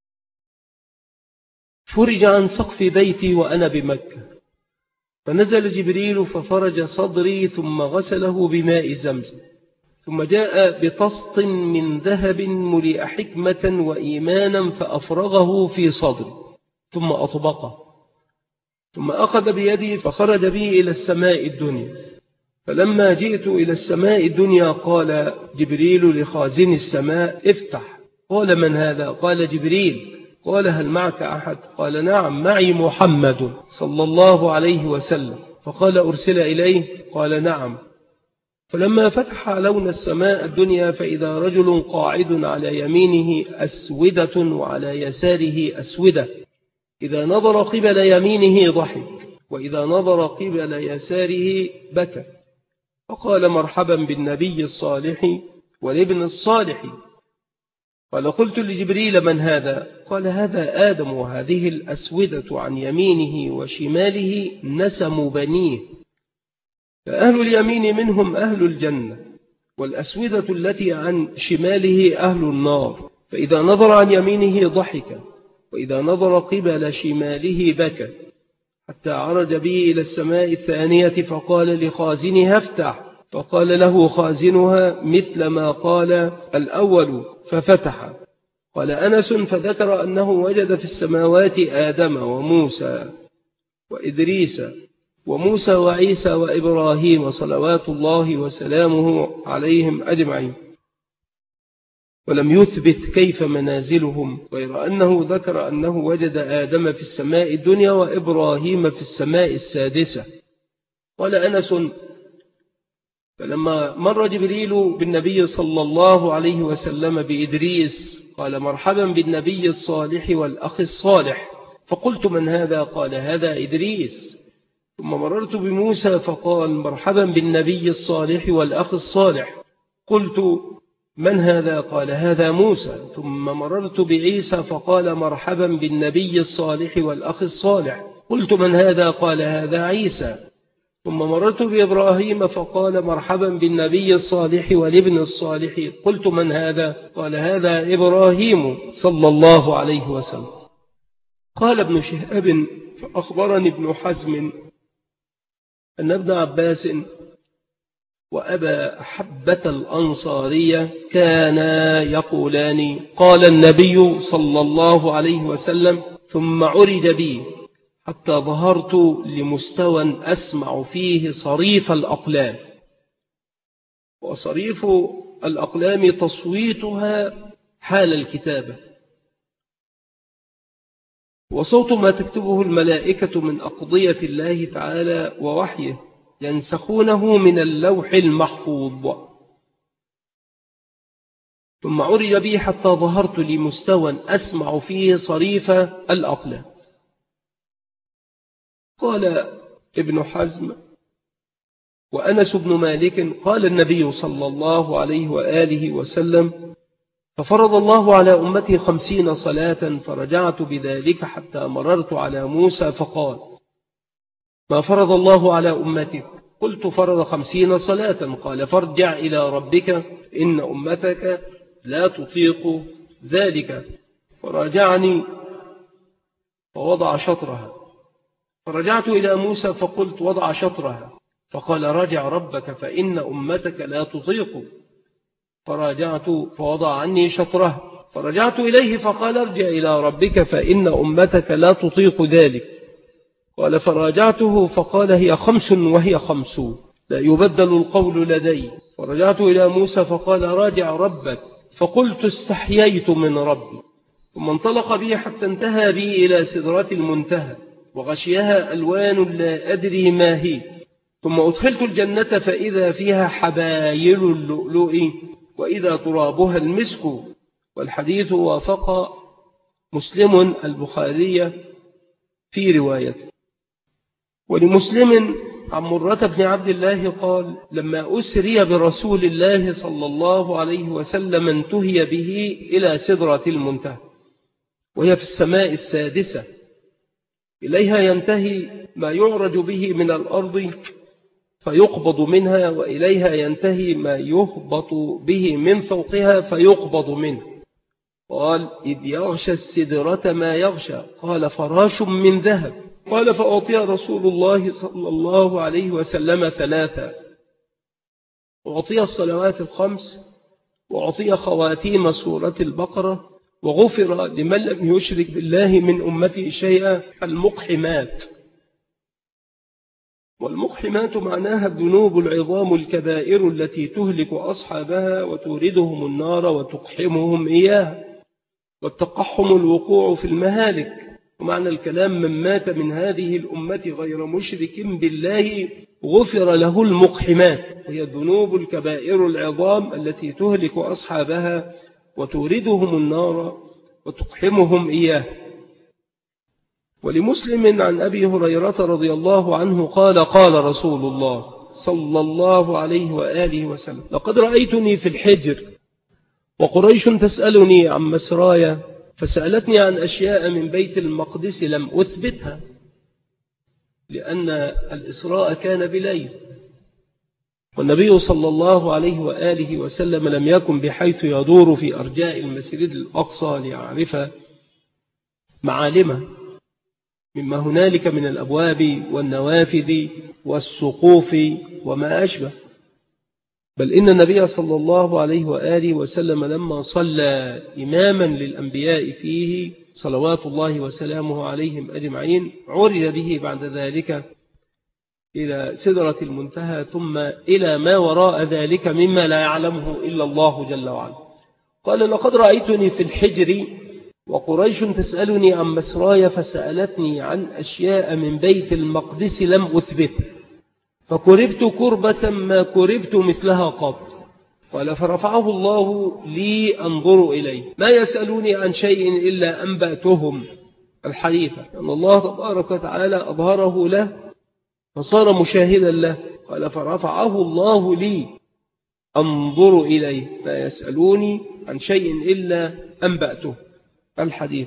فرج عن سقف بيتي وأنا بمكة، فنزل جبريل ففرج صدري ثم غسله بماء زمزم، ثم جاء بطسط من ذهب ملئ حكمة وإيمانا فأفرغه في صدري ثم أطبقه، ثم أخذ بيدي فخرج بي إلى السماء الدنيا. فلما جئت إلى السماء الدنيا قال جبريل لخازن السماء: افتح. قال: من هذا؟ قال: جبريل. قال: هل معك أحد؟ قال: نعم، معي محمد صلى الله عليه وسلم. فقال: أرسل إليه؟ قال: نعم. فلما فتح لون السماء الدنيا فإذا رجل قاعد على يمينه أسودة وعلى يساره أسودة، إذا نظر قبل يمينه ضحك وإذا نظر قبل يساره بكى. فقال: مرحبا بالنبي الصالح والابن الصالح. قال: قلت لجبريل: من هذا؟ قال: هذا آدم، وهذه الأسودة عن يمينه وشماله نسم بنيه، فأهل اليمين منهم أهل الجنة، والأسودة التي عن شماله أهل النار، فإذا نظر عن يمينه ضحك وإذا نظر قبل شماله بكى، حتى عرج به إلى السماء الثانية فقال لخازنها: افتح. فقال له خازنها مثل ما قال الأول ففتح. قال أنس: فذكر أنه وجد في السماوات آدم وموسى وإدريس وموسى وعيسى وإبراهيم صلوات الله وسلامه عليهم أجمعين، ولم يثبت كيف منازلهم، غير أنه ذكر أنه وجد آدم في السماء الدنيا وإبراهيم في السماء السادسة. قال أنس: فلما مر جبريل بالنبي صلى الله عليه وسلم بإدريس قال: مرحبا بالنبي الصالح والأخ الصالح. فقلت: من هذا؟ قال: هذا إدريس. ثم مررت بموسى فقال: مرحبا بالنبي الصالح والأخ الصالح. قلت: من هذا؟ قال: هذا موسى. ثم مررت بعيسى فقال: مرحبا بالنبي الصالح والأخ الصالح. قلت: من هذا؟ قال: هذا عيسى. ثم مررت بإبراهيم فقال: مرحبا بالنبي الصالح والابن الصالح. قلت: من هذا؟ قال: هذا إبراهيم صلى الله عليه وسلم. قال ابن شهاب: فأخبرني ابن حزم أن ابن عباس وأبا حبة الأنصارية كانا يقولان: قال النبي صلى الله عليه وسلم: ثم عرج بي حتى ظهرت لمستوى أسمع فيه صريف الأقلام. وصريف الأقلام تصويتها حال الكتابة، وصوت ما تكتبه الملائكة من أقضية الله تعالى ووحيه ينسخونه من اللوح المحفوظ. ثم عرج بي حتى ظهرت لمستوى أسمع فيه صريف الأقلام. قال ابن حزم: وأنس بن مالك قال النبي صلى الله عليه وآله وسلم: ففرض الله على أمتي خمسين صلاة، فرجعت بذلك حتى مررت على موسى فقال: ما فرض الله على أمتك؟ قلت: فرض خمسين صلاة. قال: فارجع إلى ربك إن أمتك لا تطيق ذلك. فراجعني فوضع شطرها، فرجعت إلى موسى فقلت: وضع شطرها. فقال: راجع ربك فإن أمتك لا تطيق. فراجعت فوضع عني شطرها، فرجعت إليه فقال: ارجع إلى ربك فإن أمتك لا تطيق ذلك. قال: فراجعته فقال: هي خمس وهي خمسون، لا يبدل القول لدي. فرجعت إلى موسى فقال: راجع ربك. فقلت: استحييت من ربي. ثم انطلق بي حتى انتهى بي إلى سدرة المنتهى، وغشيها ألوان لا أدري ما هي. ثم أدخلت الجنة فإذا فيها حبايل اللؤلؤ وإذا ترابها المسك. والحديث وافق مسلم البخاري في روايته. ولمسلم عن مرة بن عبد الله قال: لما أسري برسول الله صلى الله عليه وسلم انتهي به إلى سدرة المنتهى، وهي في السماء السادسة، إليها ينتهي ما يعرج به من الأرض فيقبض منها وإليها ينتهي ما يهبط به من فوقها فيقبض منه. قال إذ يغشى السدرة ما يغشى، قال فراش من ذهب. قال فأعطي رسول الله صلى الله عليه وسلم ثلاثة، أعطي الصلوات الخمس، وأعطي خواتيم سورة البقرة، وغفر لمن لم يشرك بالله من أمته شيئا المقحمات. والمقحمات معناها الذنوب العظام الكبائر التي تهلك أصحابها وتوردهم النار وتقحمهم إياها، والتقحم الوقوع في المهالك. ومعنى الكلام من مات من هذه الأمة غير مشرك بالله غفر له المقحمات، وهي الذنوب الكبائر العظام التي تهلك أصحابها وتوردهم النار وتقحمهم إياه. ولمسلم عن أبي هريرة رضي الله عنه قال قال رسول الله صلى الله عليه وآله وسلم لقد رأيتني في الحجر وقريش تسألني عن مسرايا، فسألتني عن أشياء من بيت المقدس لم أثبتها، لأن الإسراء كان بليل، والنبي صلى الله عليه وآله وسلم لم يكن بحيث يدور في أرجاء المسجد الأقصى ليعرف معالمه مما هنالك من الأبواب والنوافذ والسقوف وما أشبه، بل إن النبي صلى الله عليه وآله وسلم لما صلى إماما للأنبياء فيه صلوات الله وسلامه عليهم أجمعين عرج به بعد ذلك إلى سدرة المنتهى ثم إلى ما وراء ذلك مما لا يعلمه إلا الله جل وعلا. قال لقد رأيتني في الحجر وقريش تسألني عن مسراي، فسألتني عن أشياء من بيت المقدس لم أثبت، فكربت كربة ما كربت مثلها قط. قال فرفعه الله لي أنظر إليه، ما يسألوني عن شيء إلا أنبأتهم الحديث، أن الله تبارك وتعالى أظهره له فصار مشاهدا له. قال فرفعه الله لي أنظر إليه، ما يسألوني عن شيء إلا أنبأته الحديث.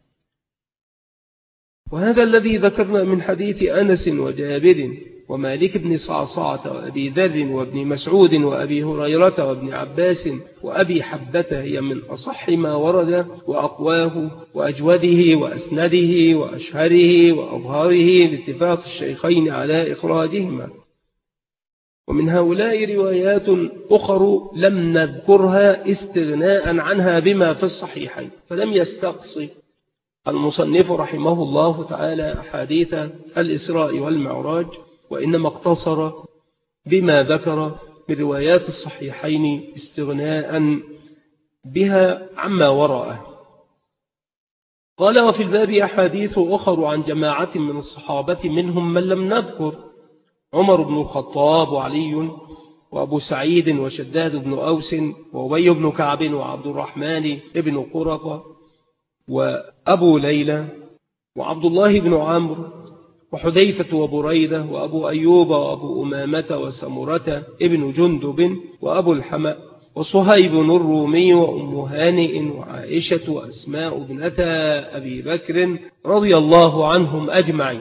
وهذا الذي ذكرنا من حديث أنس وجابر ومالك بن صعصعة وأبي ذر وابن مسعود وأبي هريرة وابن عباس وأبي حبة هي من أصح ما ورد وأقواه وأجوده وأسنده وأشهره وأظهاره لاتفاق الشيخين على إخراجهما. ومن هؤلاء روايات أخر لم نذكرها استغناء عنها بما في الصحيحين، فلم يستقصي المصنف رحمه الله تعالى أحاديث الإسراء والمعراج، وإنما اقتصر بما ذكر من روايات الصحيحين استغناء بها عما وراءه. قال وفي الباب أحاديث أخر عن جماعة من الصحابة منهم من لم نذكر: عمر بن الخطاب وعلي وأبو سعيد وشداد بن أوس وأبي بن كعب وعبد الرحمن بن قرظة وأبو ليلى وعبد الله بن عمرو وحذيفة وبريدة وأبو أيوب وأبو أمامة وسمرة ابن جندب وأبو الحمأ وصهيب الرومي وأم هانئ وعائشة وأسماء بنتا أبي بكر رضي الله عنهم أجمعين.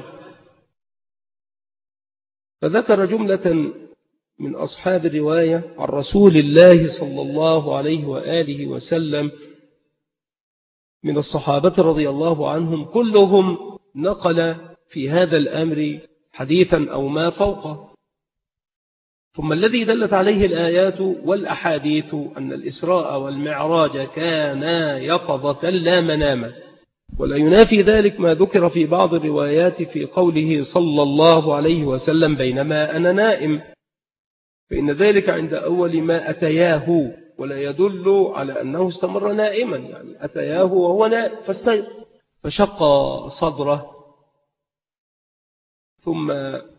فذكر جملة من أصحاب الرواية عن رسول الله صلى الله عليه وآله وسلم من الصحابة رضي الله عنهم كلهم نقل في هذا الأمر حديثا أو ما فوقه. ثم الذي دلت عليه الآيات والأحاديث أن الإسراء والمعراج كانا يقظة لا مناما، ولا ينافي ذلك ما ذكر في بعض الروايات في قوله صلى الله عليه وسلم بينما أنا نائم، فإن ذلك عند أول ما أتياه، ولا يدل على أنه استمر نائما، يعني أتياه وهو نائم فاستيقظ فشق صدره ثم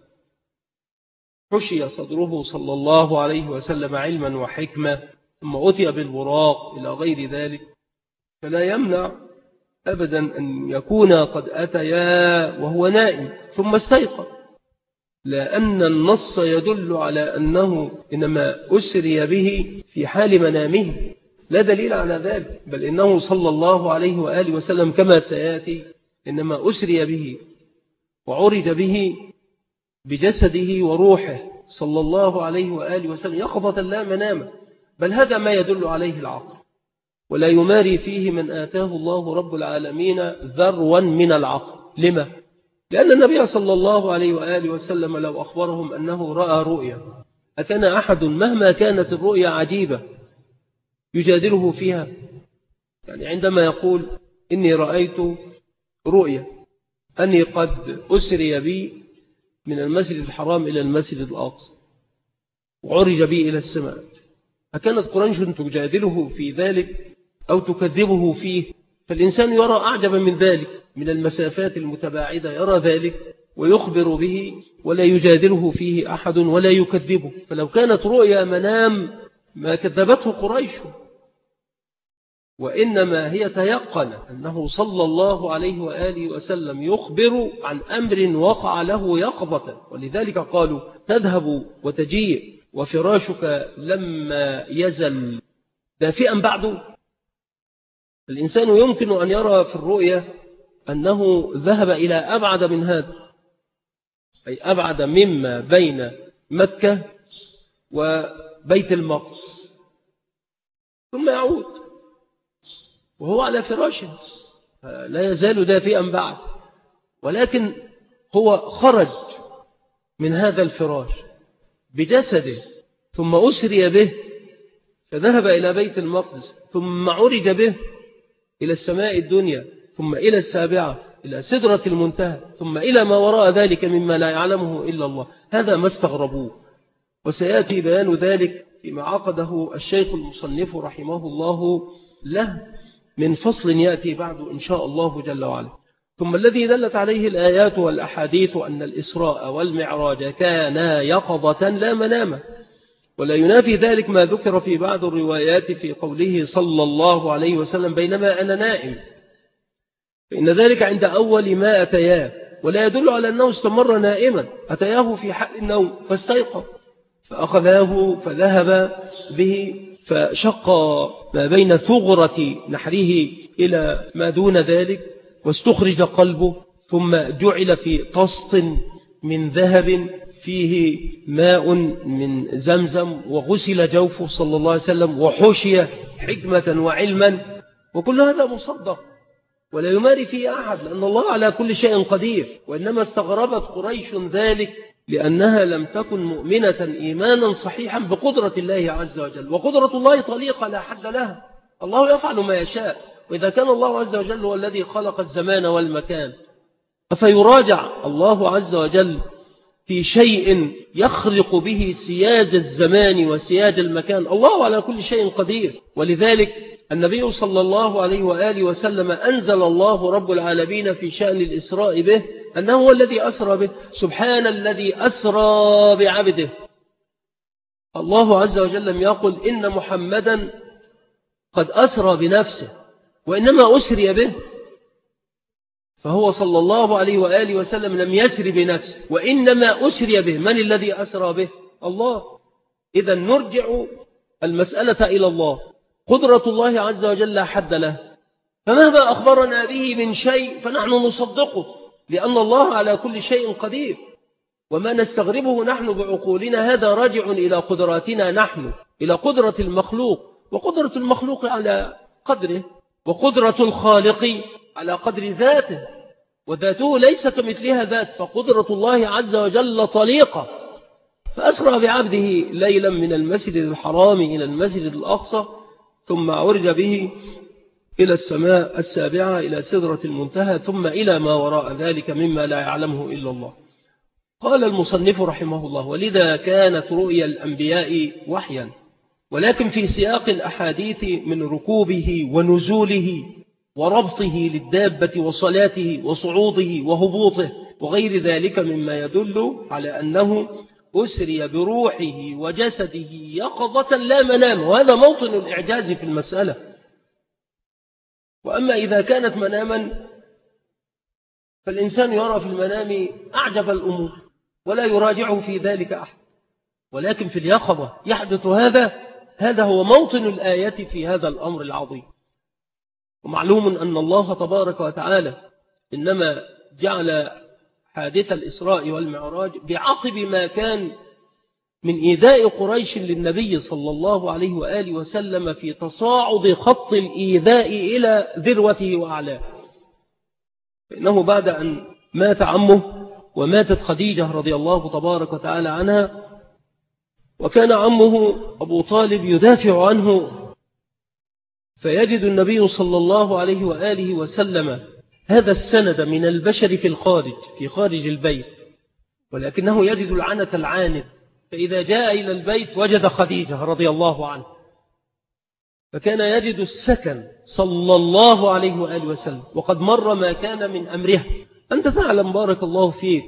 حشي صدره صلى الله عليه وسلم علما وحكمة، ثم أتي بالبراق إلى غير ذلك، فلا يمنع أبدا أن يكون قد أتيا وهو نائم ثم استيقظ، لأن النص يدل على أنه إنما أسري به في حال منامه، لا دليل على ذلك، بل إنه صلى الله عليه وآله وسلم كما سيأتي إنما أسري به وعرج به بجسده وروحه صلى الله عليه وآله وسلم يقظة لا مناما، بل هذا ما يدل عليه العقل، ولا يماري فيه من آتاه الله رب العالمين ذروا من العقل. لما؟ لأن النبي صلى الله عليه وآله وسلم لو أخبرهم أنه رأى رؤيا، أكان أحد مهما كانت الرؤيا عجيبة يجادله فيها؟ يعني عندما يقول إني رأيت رؤيا أني قد أسري بي من المسجد الحرام إلى المسجد الأقصى وعرج بي إلى السماء، أكانت قريش تجادله في ذلك أو تكذبه فيه؟ فالإنسان يرى أعجب من ذلك، من المسافات المتباعدة يرى ذلك ويخبر به ولا يجادله فيه أحد ولا يكذبه. فلو كانت رؤيا منام ما كذبته قريش، وإنما هي تيقن أنه صلى الله عليه وآله وسلم يخبر عن أمر وقع له يقظة، ولذلك قالوا تذهب وتجيء وفراشك لما يزل دافئا بعده. الإنسان يمكن أن يرى في الرؤيا أنه ذهب إلى أبعد من هذا، أي أبعد مما بين مكة وبيت المقدس، ثم يعود وهو على فراشه لا يزال دافئا بعد، ولكن هو خرج من هذا الفراش بجسده ثم أسري به فذهب إلى بيت المقدس، ثم عرج به إلى السماء الدنيا، ثم إلى السابعة إلى سدرة المنتهى، ثم إلى ما وراء ذلك مما لا يعلمه إلا الله. هذا ما استغربوه، وسيأتي بيان ذلك فيما عقده الشيخ المصنف رحمه الله له من فصل يأتي بعد إن شاء الله جل وعلا. ثم الذي دلت عليه الآيات والأحاديث أن الإسراء والمعراج كانا يقظة لا مناما، ولا ينافي ذلك ما ذكر في بعض الروايات في قوله صلى الله عليه وسلم بينما أنا نائم، فإن ذلك عند أول ما أتياه، ولا يدل على أنه استمر نائما، أتياه في حال النوم فاستيقظ فأخذاه فذهب به فشق ما بين ثغرة نحره إلى ما دون ذلك واستخرج قلبه، ثم جعل في طست من ذهب فيه ماء من زمزم وغسل جوفه صلى الله عليه وسلم وحشي حكمة وعلما، وكل هذا مصدق ولا يماري فيه أحد، لأن الله على كل شيء قدير. وإنما استغربت قريش ذلك لأنها لم تكن مؤمنة إيمانا صحيحا بقدرة الله عز وجل، وقدرة الله طليقة لا حد لها، الله يفعل ما يشاء. وإذا كان الله عز وجل هو الذي خلق الزمان والمكان، فيراجع الله عز وجل في شيء يخرق به سياج الزمان وسياج المكان؟ الله على كل شيء قدير. ولذلك النبي صلى الله عليه وآله وسلم أنزل الله رب العالمين في شأن الإسراء به أنه هو الذي أسرى به، سبحان الذي أسرى بعبده. الله عز وجل لم يقل إن محمدا قد أسرى بنفسه، وإنما أسري به، فهو صلى الله عليه وآله وسلم لم يسر بنفسه وإنما أسري به. من الذي أسرى به؟ الله. إذا نرجع المسألة إلى الله، قدرة الله عز وجل لا حد له، فمهما أخبرنا به من شيء فنحن نصدقه، لأن الله على كل شيء قدير. وما نستغربه نحن بعقولنا هذا راجع إلى قدراتنا نحن، إلى قدرة المخلوق، وقدرة المخلوق على قدره، وقدرة الخالق على قدر ذاته، وذاته ليس كمثلها ذات، فقدرة الله عز وجل طليقة. فأسرى بعبده ليلا من المسجد الحرام إلى المسجد الأقصى، ثم عرج به إلى السماء السابعة إلى سدرة المنتهى، ثم إلى ما وراء ذلك مما لا يعلمه إلا الله. قال المصنف رحمه الله: ولذا كانت رؤيا الأنبياء وحيا، ولكن في سياق الأحاديث من ركوبه ونزوله وربطه للدابة وصلاته وصعوده وهبوطه وغير ذلك مما يدل على أنه أسري بروحه وجسده يقظة لا منام، وهذا موطن الإعجاز في المسألة. وأما إذا كانت مناما فالإنسان يرى في المنام أعجب الأمور ولا يراجعه في ذلك أحد، ولكن في اليقظة يحدث هذا. هذا هو موطن الآية في هذا الأمر العظيم. ومعلوم أن الله تبارك وتعالى إنما جعل حادث الإسراء والمعراج بعقب ما كان من إيذاء قريش للنبي صلى الله عليه وآله وسلم في تصاعد خط الإيذاء إلى ذروته وأعلاه. فإنه بعد أن مات عمه وماتت خديجة رضي الله تبارك وتعالى عنها، وكان عمه أبو طالب يدافع عنه، فيجد النبي صلى الله عليه وآله وسلم هذا السند من البشر في الخارج في خارج البيت، ولكنه يجد العنة العاند، فإذا جاء إلى البيت وجد خديجة رضي الله عنها، فكان يجد السكن صلى الله عليه وآله وسلم، وقد مر ما كان من أمرها. أنت تعلم بارك الله فيك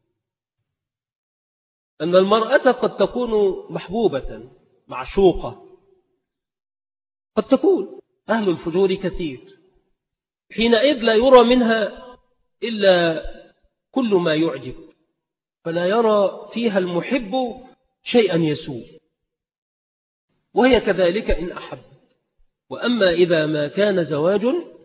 أن المرأة قد تكون محبوبة معشوقة، قد تكون أهل الفجور كثير، حينئذ لا يرى منها إلا كل ما يعجب، فلا يرى فيها المحب شيئا يسوء، وهي كذلك إن أحب. وأما إذا ما كان زواج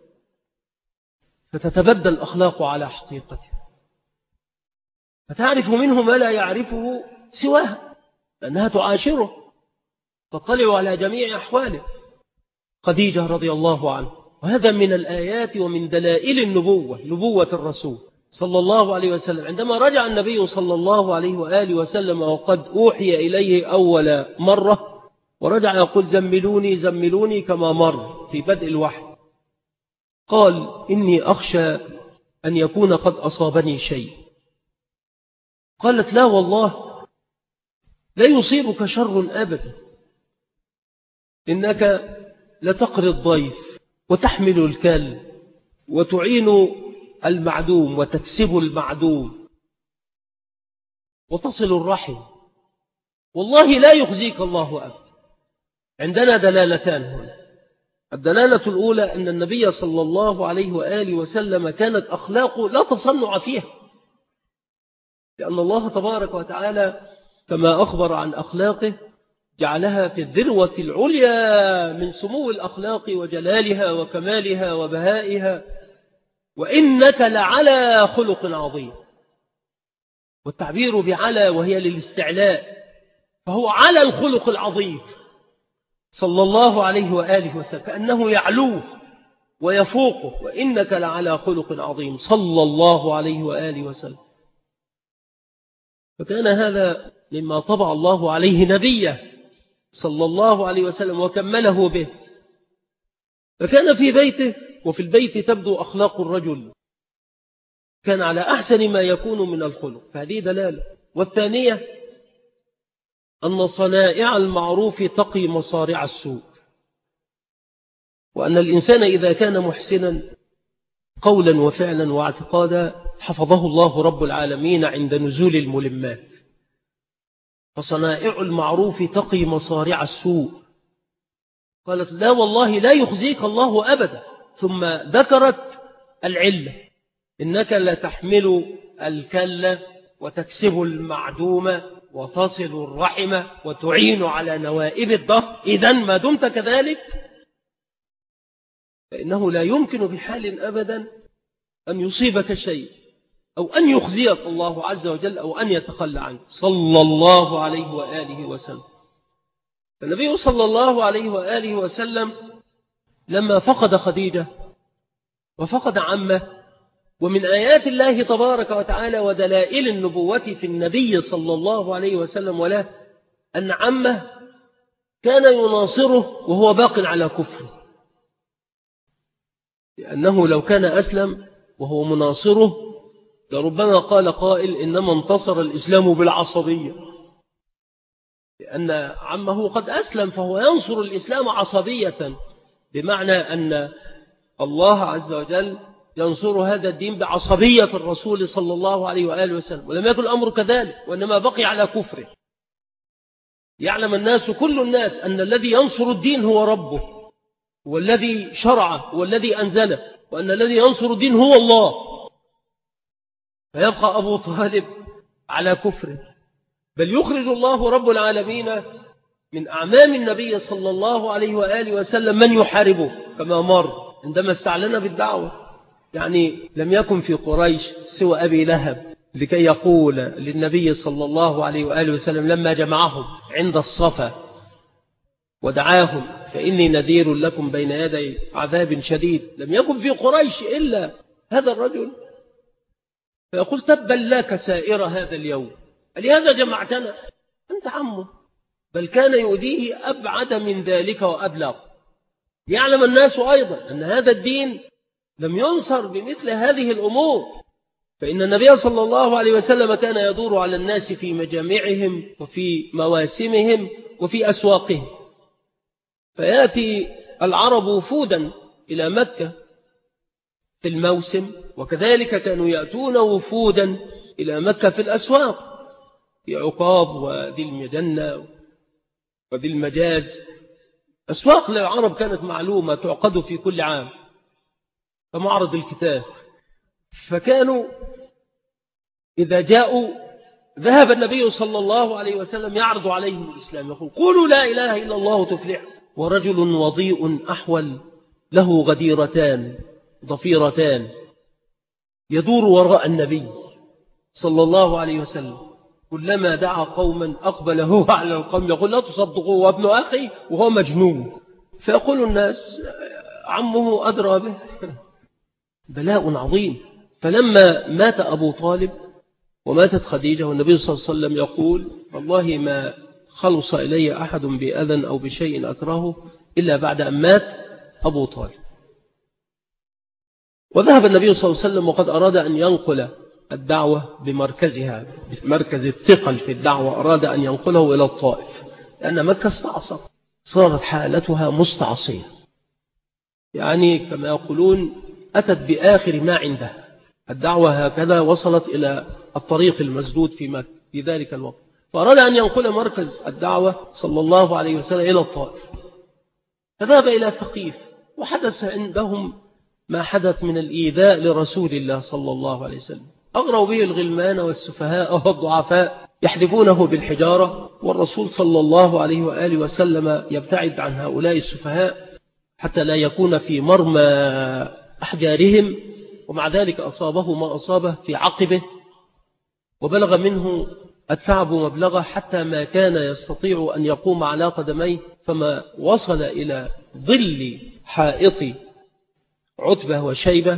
فتتبدل الأخلاق على حقيقتها، فتعرف منه ما لا يعرفه سواها، لأنها تعاشره تطلع على جميع أحواله. خديجة رضي الله عنه، وهذا من الآيات ومن دلائل النبوة، نبوة الرسول صلى الله عليه وسلم. عندما رجع النبي صلى الله عليه وآله وسلم وقد أوحي إليه أول مرة، ورجع يقول زملوني زملوني كما مر في بدء الوحي، قال إني أخشى أن يكون قد أصابني شيء. قالت لا والله لا يصيبك شر أبدا، إنك لتقري الضيف وتحمل الكل وتعين المعدوم وتكسب المعدوم وتصل الرحم، والله لا يخزيك الله أبدا. عندنا دلالتان هنا. الدلالة الأولى أن النبي صلى الله عليه وآله وسلم كانت أخلاقه لا تصنع فيها، لأن الله تبارك وتعالى كما أخبر عن أخلاقه جعلها في الذروة العليا من سمو الأخلاق وجلالها وكمالها وبهائها، وإنك لعلى خلق عظيم. والتعبير بعلى وهي للاستعلاء، فهو على الخلق العظيم صلى الله عليه وآله وسلم، كأنه يعلوه ويفوقه، وإنك لعلى خلق عظيم صلى الله عليه وآله وسلم. فكان هذا مما طبع الله عليه نبيه صلى الله عليه وسلم وكمله به. فكان في بيته، وفي البيت تبدو أخلاق الرجل، كان على أحسن ما يكون من الخلق، فهذه دلالة. والثانية أن صنائع المعروف تقي مصارع السوء، وأن الإنسان إذا كان محسنا قولا وفعلا واعتقادا حفظه الله رب العالمين عند نزول الملمات. فصنائع المعروف تقي مصارع السوء. قالت لا والله لا يخزيك الله أبدا، ثم ذكرت العلة، إنك لتحمل الكلة وتكسب المعدومة وتصل الرحمة وتعين على نوائب الدهر. إذن ما دمت كذلك فإنه لا يمكن بحال أبدا أن يصيبك شيء أو أن يخزيك الله عز وجل أو أن يتخلى عنك صلى الله عليه وآله وسلم. فالنبي صلى الله عليه وآله وسلم لما فقد خديجة وفقد عمه، ومن آيات الله تبارك وتعالى ودلائل النبوة في النبي صلى الله عليه وسلم وله أن عمه كان يناصره وهو باق على كفره، لأنه لو كان أسلم وهو مناصره لربما قال قائل إنما انتصر الإسلام بالعصبية، لأن عمه قد أسلم فهو ينصر الإسلام عصبية، بمعنى أن الله عز وجل ينصر هذا الدين بعصبية الرسول صلى الله عليه وآله وسلم، ولم يكن الأمر كذلك، وإنما بقي على كفره. يعلم الناس كل الناس أن الذي ينصر الدين هو ربه، والذي شرعه والذي أنزله، وأن الذي ينصر الدين هو الله، فيبقى أبو طالب على كفره. بل يخرج الله رب العالمين من أعمام النبي صلى الله عليه وآله وسلم من يحاربه، كما مر عندما استعلن بالدعوة. يعني لم يكن في قريش سوى أبي لهب لكي يقول للنبي صلى الله عليه وآله وسلم لما جمعهم عند الصفا ودعاهم فإني نذير لكم بين يدي عذاب شديد، لم يكن في قريش إلا هذا الرجل، فيقول تبا لك سائر هذا اليوم، لهذا جمعتنا؟ أنت عمه، بل كان يؤذيه أبعد من ذلك وأبلغ. يعلم الناس أيضا أن هذا الدين لم ينصر بمثل هذه الأمور، فإن النبي صلى الله عليه وسلم كان يدور على الناس في مجامعهم وفي مواسمهم وفي أسواقهم، فيأتي العرب وفودا إلى مكة في الموسم، وكذلك كانوا يأتون وفودا إلى مكة في الأسواق، في عقاب وذي المجنة وذي المجاز، أسواق للعرب كانت معلومة تعقد في كل عام كمعرض الكتاب. فكانوا إذا جاءوا ذهب النبي صلى الله عليه وسلم يعرض عليهم الإسلام، يقول قولوا لا إله إلا الله تفلح. ورجل وضيء أحول له غديرتان ضفيرتان يدور وراء النبي صلى الله عليه وسلم، كلما دعا قوما أقبل هو على القوم يقول لا تصدقوا وابن أخي وهو مجنون، فيقول الناس عمه أدرى به. بلاء عظيم. فلما مات أبو طالب وماتت خديجة والنبي صلى الله عليه وسلم يقول والله ما خلص إلي أحد بأذى أو بشيء أكرهه إلا بعد أن مات أبو طالب. وذهب النبي صلى الله عليه وسلم وقد أراد أن ينقل الدعوة بمركزها، مركز الثقل في الدعوة، أراد أن ينقله إلى الطائف، لأن مكة استعصت، صارت حالتها مستعصية، يعني كما يقولون أتت بآخر ما عندها. الدعوة هكذا وصلت إلى الطريق المسدود في مكة في ذلك الوقت، فأراد أن ينقل مركز الدعوة صلى الله عليه وسلم إلى الطائف، فذهب إلى ثقيف، وحدث عندهم ما حدث من الإيذاء لرسول الله صلى الله عليه وسلم، أغروا به الغلمان والسفهاء والضعفاء يحدفونه بالحجارة، والرسول صلى الله عليه وآله وسلم يبتعد عن هؤلاء السفهاء حتى لا يكون في مرمى أحجارهم، ومع ذلك أصابه ما أصابه في عقبه، وبلغ منه التعب مبلغه حتى ما كان يستطيع أن يقوم على قدميه، فما وصل إلى ظل حائط عتبة وشيبة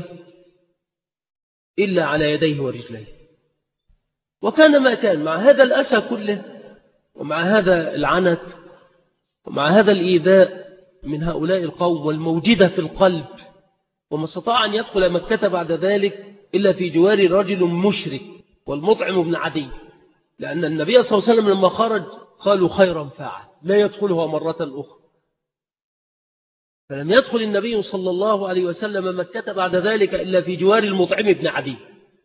إلا على يديه ورجليه. وكان ما كان مع هذا الأسى كله، ومع هذا العنت، ومع هذا الإيذاء من هؤلاء القوم والموجدة في القلب، وما استطاع أن يدخل مكة بعد ذلك إلا في جوار رجل مشرك والمطعم بن عدي، لأن النبي صلى الله عليه وسلم لما خرج قالوا خيرا فعل لا يدخلها مرة أخرى، فلم يدخل النبي صلى الله عليه وسلم مكة بعد ذلك إلا في جوار المطعم بن عدي.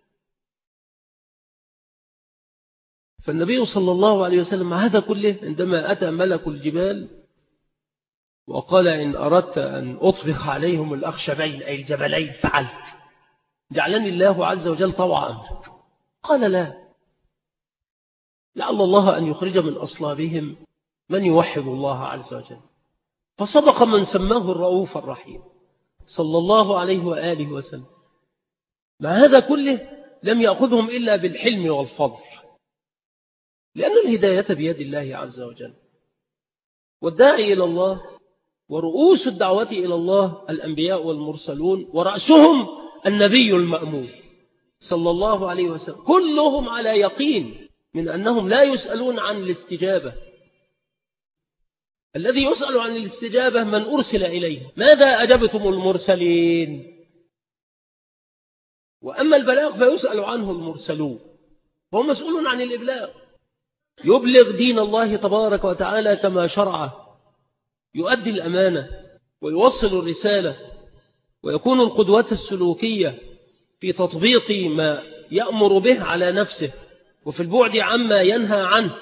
فالنبي صلى الله عليه وسلم مع هذا كله عندما أتى ملك الجبال وقال إن أردت أن أطبق عليهم الأخشبين أي الجبلين فعلت، جعلني الله عز وجل طوع أمرك. قال لا، لعل الله أن يخرج من أصلابهم من يوحد الله عز وجل. فصدق من سماه الرؤوف الرحيم صلى الله عليه وآله وسلم. مع هذا كله لم يأخذهم إلا بالحلم والفضل، لأن الهداية بيد الله عز وجل، والداعي إلى الله ورؤوس الدعوة إلى الله الأنبياء والمرسلون، ورأسهم النبي المأمون صلى الله عليه وسلم، كلهم على يقين من أنهم لا يسألون عن الاستجابة. الذي يسأل عن الاستجابة من أرسل إليه، ماذا أجبتم المرسلين؟ وأما البلاغ فيسأل عنه المرسلون، وهم مسؤولون عن الإبلاغ، يبلغ دين الله تبارك وتعالى كما شرعه، يؤدي الأمانة ويوصل الرسالة، ويكون القدوة السلوكية في تطبيق ما يأمر به على نفسه، وفي البعد عما ينهى عنه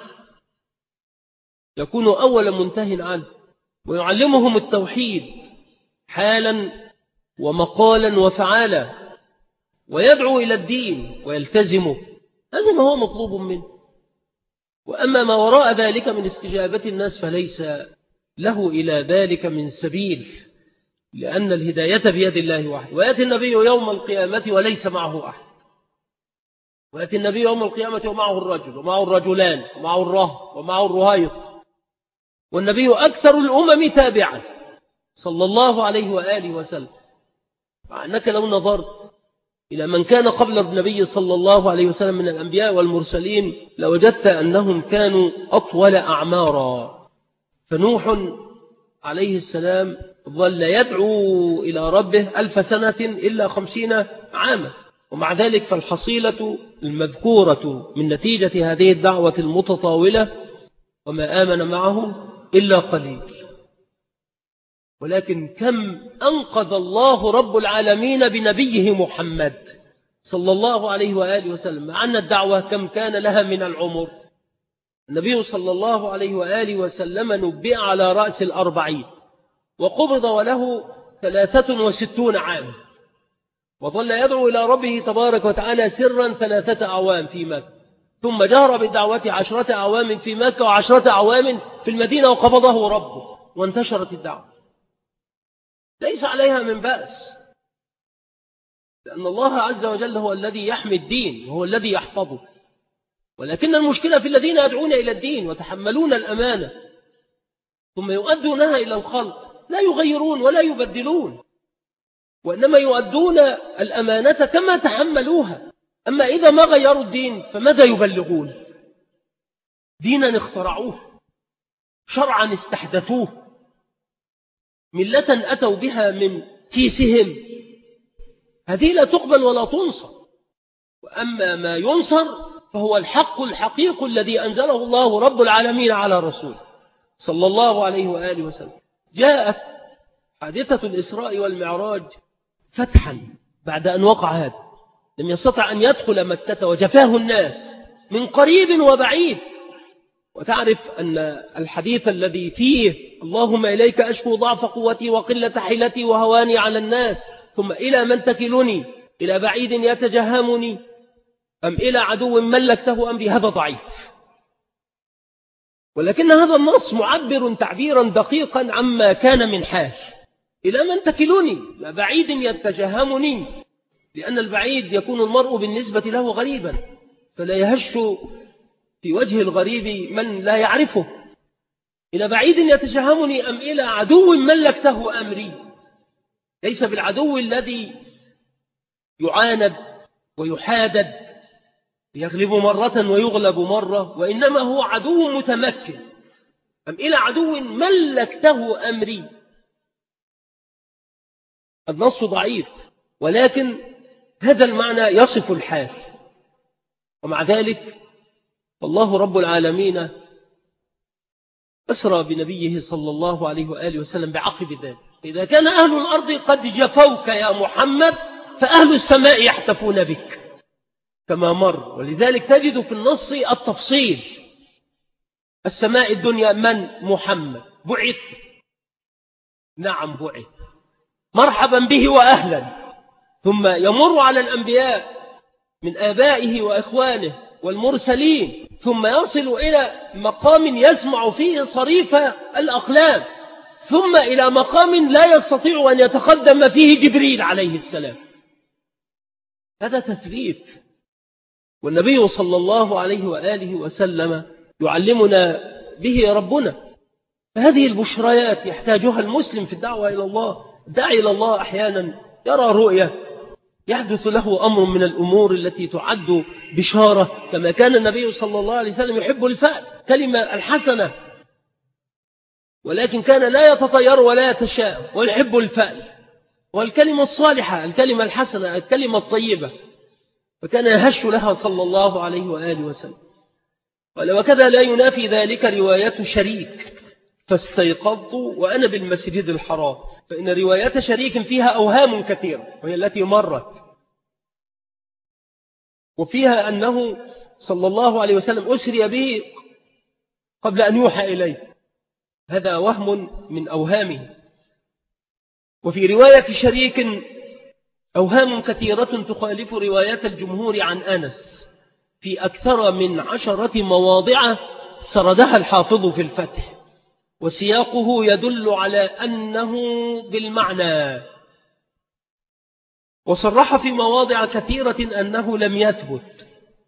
يكون أول منتهٍ عنه، ويعلمهم التوحيد حالا ومقالا وفعالا، ويدعو إلى الدين ويلتزمه. هذا ما هو مطلوب منه. وأما ما وراء ذلك من استجابة الناس فليس له إلى ذلك من سبيل، لأن الهداية بيد الله وحده، ويأتي النبي يوم القيامة وليس معه أحد. ويأتي النبي يوم القيامة ومعه الرجل ومعه الرجلان ومعه الرهط ومعه الرهيط، والنبي أكثر الأمم تابعا صلى الله عليه وآله وسلم. مع أنك لو نظرت إلى من كان قبل النبي صلى الله عليه وسلم من الأنبياء والمرسلين لوجدت أنهم كانوا أطول أعمارا. فنوح عليه السلام ظل يدعو إلى ربه ألف سنة إلا خمسين عاما، ومع ذلك فالحصيلة المذكورة من نتيجة هذه الدعوة المتطاولة وما آمن معه إلا قليل. ولكن كم أنقذ الله رب العالمين بنبيه محمد صلى الله عليه وآله وسلم، مع أن الدعوة كم كان لها من العمر. النبي صلى الله عليه وآله وسلم نبئ على رأس الأربعين، وقبض وله ثلاثة وستون عاما، وظل يدعو إلى ربه تبارك وتعالى سرا ثلاثة أعوام في مكة، ثم جهر بالدعوة عشرة أعوام في مكة وعشرة أعوام في المدينة، وقبضه ربه وانتشرت الدعوة. ليس عليها من بأس، لأن الله عز وجل هو الذي يحمي الدين وهو الذي يحفظه. ولكن المشكلة في الذين يدعون إلى الدين وتحملون الأمانة ثم يؤدونها إلى الخلق، لا يغيرون ولا يبدلون، وإنما يؤدون الأمانة كما تحملوها. أما إذا ما غيروا الدين فماذا يبلغون؟ دينا اخترعوه، شرعا استحدثوه، ملة أتوا بها من كيسهم، هذه لا تقبل ولا تنصر. وأما ما ينصر فهو الحق الحقيق الذي أنزله الله رب العالمين على رسوله صلى الله عليه وآله وسلم. جاءت حادثة الإسراء والمعراج فتحا بعد أن وقع هذا، لم يستطع أن يدخل مكة وجفاه الناس من قريب وبعيد. وتعرف أن الحديث الذي فيه اللهم إليك أشكو ضعف قوتي وقلة حيلتي وهواني على الناس، ثم إلى من تكلني، إلى بعيد يتجهمني أم إلى عدو ملكته أمري، هذا ضعيف. ولكن هذا النص معبر تعبيرا دقيقا عما كان من حال. إلى من تكلني، لا بعيد يتجهمني، لأن البعيد يكون المرء بالنسبة له غريبا، فلا يهش في وجه الغريب من لا يعرفه. إلى بعيد يتجهمني أم إلى عدو ملكته أمري، ليس بالعدو الذي يعاند ويحادد يغلب مرة ويغلب مرة، وإنما هو عدو متمكن. أم إلى عدو ملكته أمري، النص ضعيف، ولكن هذا المعنى يصف الحال. ومع ذلك فالله رب العالمين أسرى بنبيه صلى الله عليه وآله وسلم بعقب ذلك. إذا كان أهل الأرض قد جفوك يا محمد فأهل السماء يحتفون بك كما مر. ولذلك تجد في النص التفصيل. السماء الدنيا من؟ محمد. بعث؟ نعم بعث، مرحبا به وأهلا. ثم يمر على الأنبياء من آبائه وإخوانه والمرسلين، ثم يصل إلى مقام يسمع فيه صريف الأقلام، ثم إلى مقام لا يستطيع أن يتقدم فيه جبريل عليه السلام. هذا تثبيت، والنبي صلى الله عليه وآله وسلم يعلمنا به ربنا. فهذه البشريات يحتاجها المسلم في الدعوة إلى الله. الداعي إلى الله أحيانا يرى رؤية، يحدث له أمر من الأمور التي تعد بشارة، كما كان النبي صلى الله عليه وسلم يحب الفأل، كلمة الحسنة، ولكن كان لا يتطير ولا يتشاء، ويحب الفأل والكلمة الصالحة، الكلمة الحسنة، الكلمة الطيبة، فكان يهش لها صلى الله عليه وآله وسلم. قال وكذا لا ينافي ذلك رواية شريك فاستيقظت وأنا بالمسجد الحرام، فإن رواية شريك فيها أوهام كثيرة، وهي التي مرت، وفيها أنه صلى الله عليه وسلم أسري به قبل أن يوحى إليه، هذا وهم من أوهامه. وفي رواية شريك أوهام كثيرة تخالف رواية الجمهور عن أنس في أكثر من عشرة مواضع سردها الحافظ في الفتح، وسياقه يدل على أنه بالمعنى، وصرح في مواضع كثيرة أنه لم يثبت،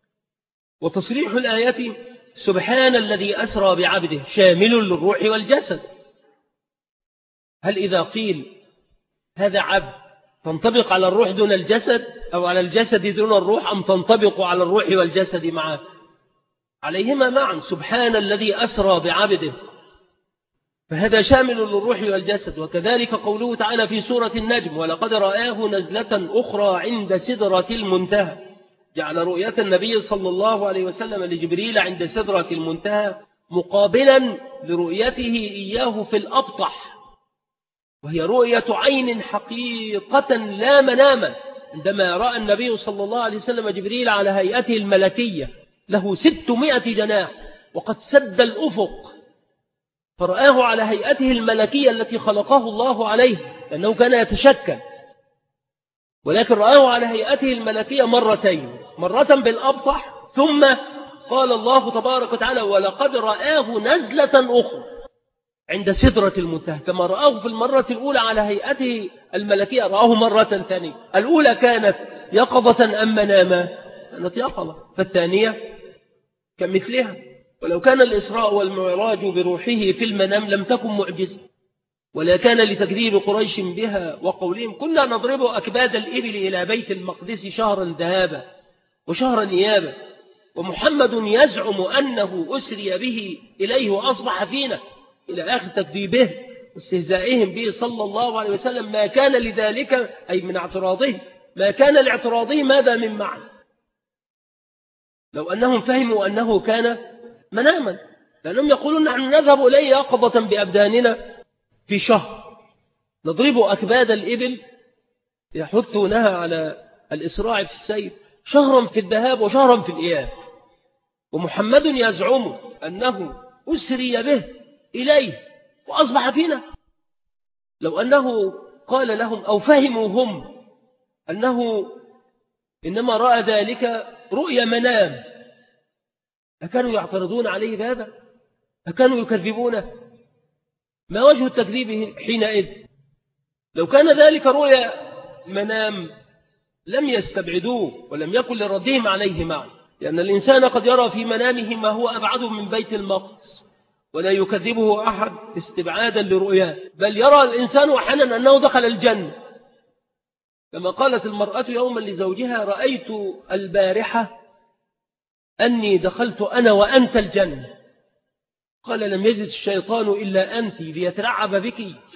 وتصريح الآية سبحان الذي أسرى بعبده شامل للروح والجسد. هل إذا قيل هذا عبد تنطبق على الروح دون الجسد أو على الجسد دون الروح أم تنطبق على الروح والجسد معا؟ عليهما معا. سبحان الذي أسرى بعبده، فهذا شامل للروح والجسد. وكذلك قوله تعالى في سورة النجم ولقد رآه نزلة أخرى عند سدرة المنتهى، جعل رؤية النبي صلى الله عليه وسلم لجبريل عند سدرة المنتهى مقابلا لرؤيته إياه في الأبطح، وهي رؤية عين حقيقة لا مناما. عندما رأى النبي صلى الله عليه وسلم جبريل على هيئته الملكية له ستمائة جناح وقد سد الأفق، فرآه على هيئته الملكية التي خلقه الله عليه لأنه كان يتشكل، ولكن رآه على هيئته الملكية مرتين، مرة بالأبطح ثم قال الله تبارك وتعالى ولقد رآه نزلة أخرى عند سدرة المنتهى، كما رآه في المرة الأولى على هيئته الملكية رآه مرة ثانية. الأولى كانت يقظة أم مناما؟ كانت يقظة، فالثانية كمثلها. ولو كان الإسراء والمعراج بروحه في المنام لم تكن معجزة، ولا كان لتكذيب قريش بها وقولهم كنا نضرب أكباد الإبل إلى بيت المقدس شهرا ذهابا وشهرا إيابا، ومحمد يزعم أنه أسري به إليه وأصبح فينا، إلى آخر تكذيبه واستهزائهم به صلى الله عليه وسلم. ما كان لذلك أي من اعتراضه، ما كان لاعتراضه ماذا من معنى؟ لو أنهم فهموا أنه كان مناما، لأنهم يقولون نحن نذهب إليه يقظة بأبداننا في شهر، نضرب أكباد الإبل يحثونها على الإسراع في السير شهرا في الذهاب وشهرا في الإياب، ومحمد يزعم أنه أسري به إليه وأصبح فينا. لو أنه قال لهم أو فهموا هم أنه إنما رأى ذلك رؤيا منام أكانوا يعترضون عليه بهذا؟ أكانوا يكذبونه؟ ما وجه التكذيب حينئذ؟ لو كان ذلك رؤيا منام لم يستبعدوه ولم يكن لردهم عليه معه، لأن الإنسان قد يرى في منامه ما هو أبعد من بيت المقدس ولا يكذبه أحد استبعادا لرؤياه، بل يرى الإنسان أحيانا أنه دخل الجنة، كما قالت المرأة يوما لزوجها رأيت البارحة أني دخلت أنا وأنت الجنة، قال لم يجد الشيطان إلا أنت ليتلعب بك.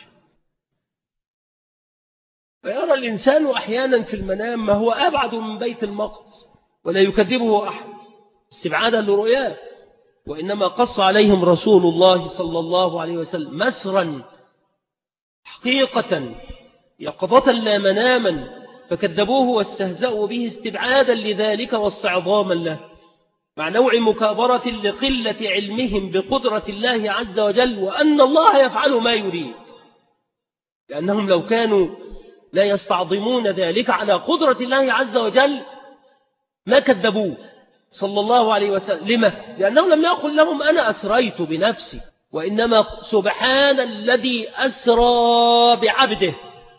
فيرى الإنسان أحيانا في المنام ما هو أبعد من بيت المقدس ولا يكذبه أحد استبعادا لرؤياه، وإنما قص عليهم رسول الله صلى الله عليه وسلم مسرا حقيقة يقظة لا مناما، فكذبوه واستهزأوا به استبعادا لذلك واستعظاما له، مع نوع مكابرة لقلة علمهم بقدرة الله عز وجل وأن الله يفعل ما يريد، لأنهم لو كانوا لا يستعظمون ذلك على قدرة الله عز وجل ما كذبوه صلى الله عليه وسلم. لما؟ لأنه لم يقل لهم أنا أسريت بنفسي، وإنما سبحان الذي أسرى بعبده،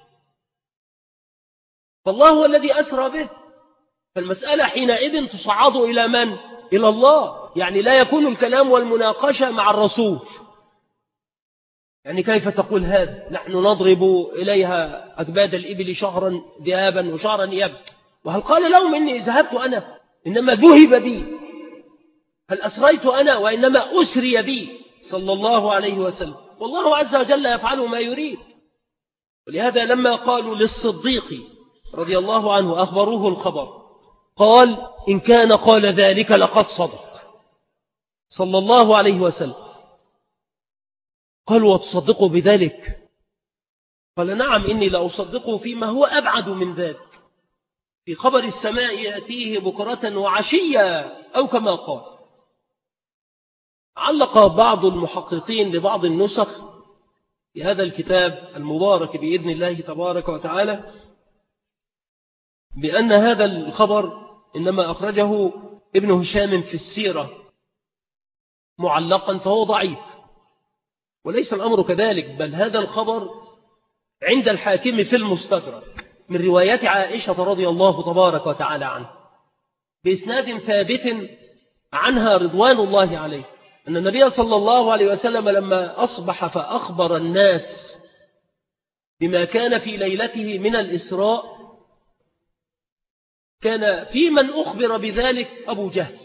فالله هو الذي أسرى به. فالمسألة حينئذ تصعد إلى من؟ إلى الله، يعني لا يكون الكلام والمناقشة مع الرسول. يعني كيف تقول هذا؟ نحن نضرب إليها أكباد الإبل شهرا ذهابا وشهرا إيابا، وهل قال لهم إني ذهبت أنا؟ إنما ذهب بي. هل أسريت أنا؟ وإنما أسري بي صلى الله عليه وسلم، والله عز وجل يفعل ما يريد. ولهذا لما قالوا للصديق رضي الله عنه أخبروه الخبر قال إن كان قال ذلك لقد صدق صلى الله عليه وسلم. قالوا وتصدقوا بذلك؟ قال نعم إني لأصدقه فيما هو أبعد من ذلك، في خبر السماء يأتيه بكرة وعشية أو كما قال. علق بعض المحققين لبعض النسخ في هذا الكتاب المبارك بإذن الله تبارك وتعالى بأن هذا الخبر إنما أخرجه ابن هشام في السيرة معلقا فهو ضعيف، وليس الأمر كذلك، بل هذا الخبر عند الحاكم في المستدرك من روايات عائشة رضي الله تبارك وتعالى عنها بإسناد ثابت عنها رضوان الله عليه أن النبي صلى الله عليه وسلم لما أصبح فأخبر الناس بما كان في ليلته من الإسراء كان في من أخبر بذلك أبو جهل،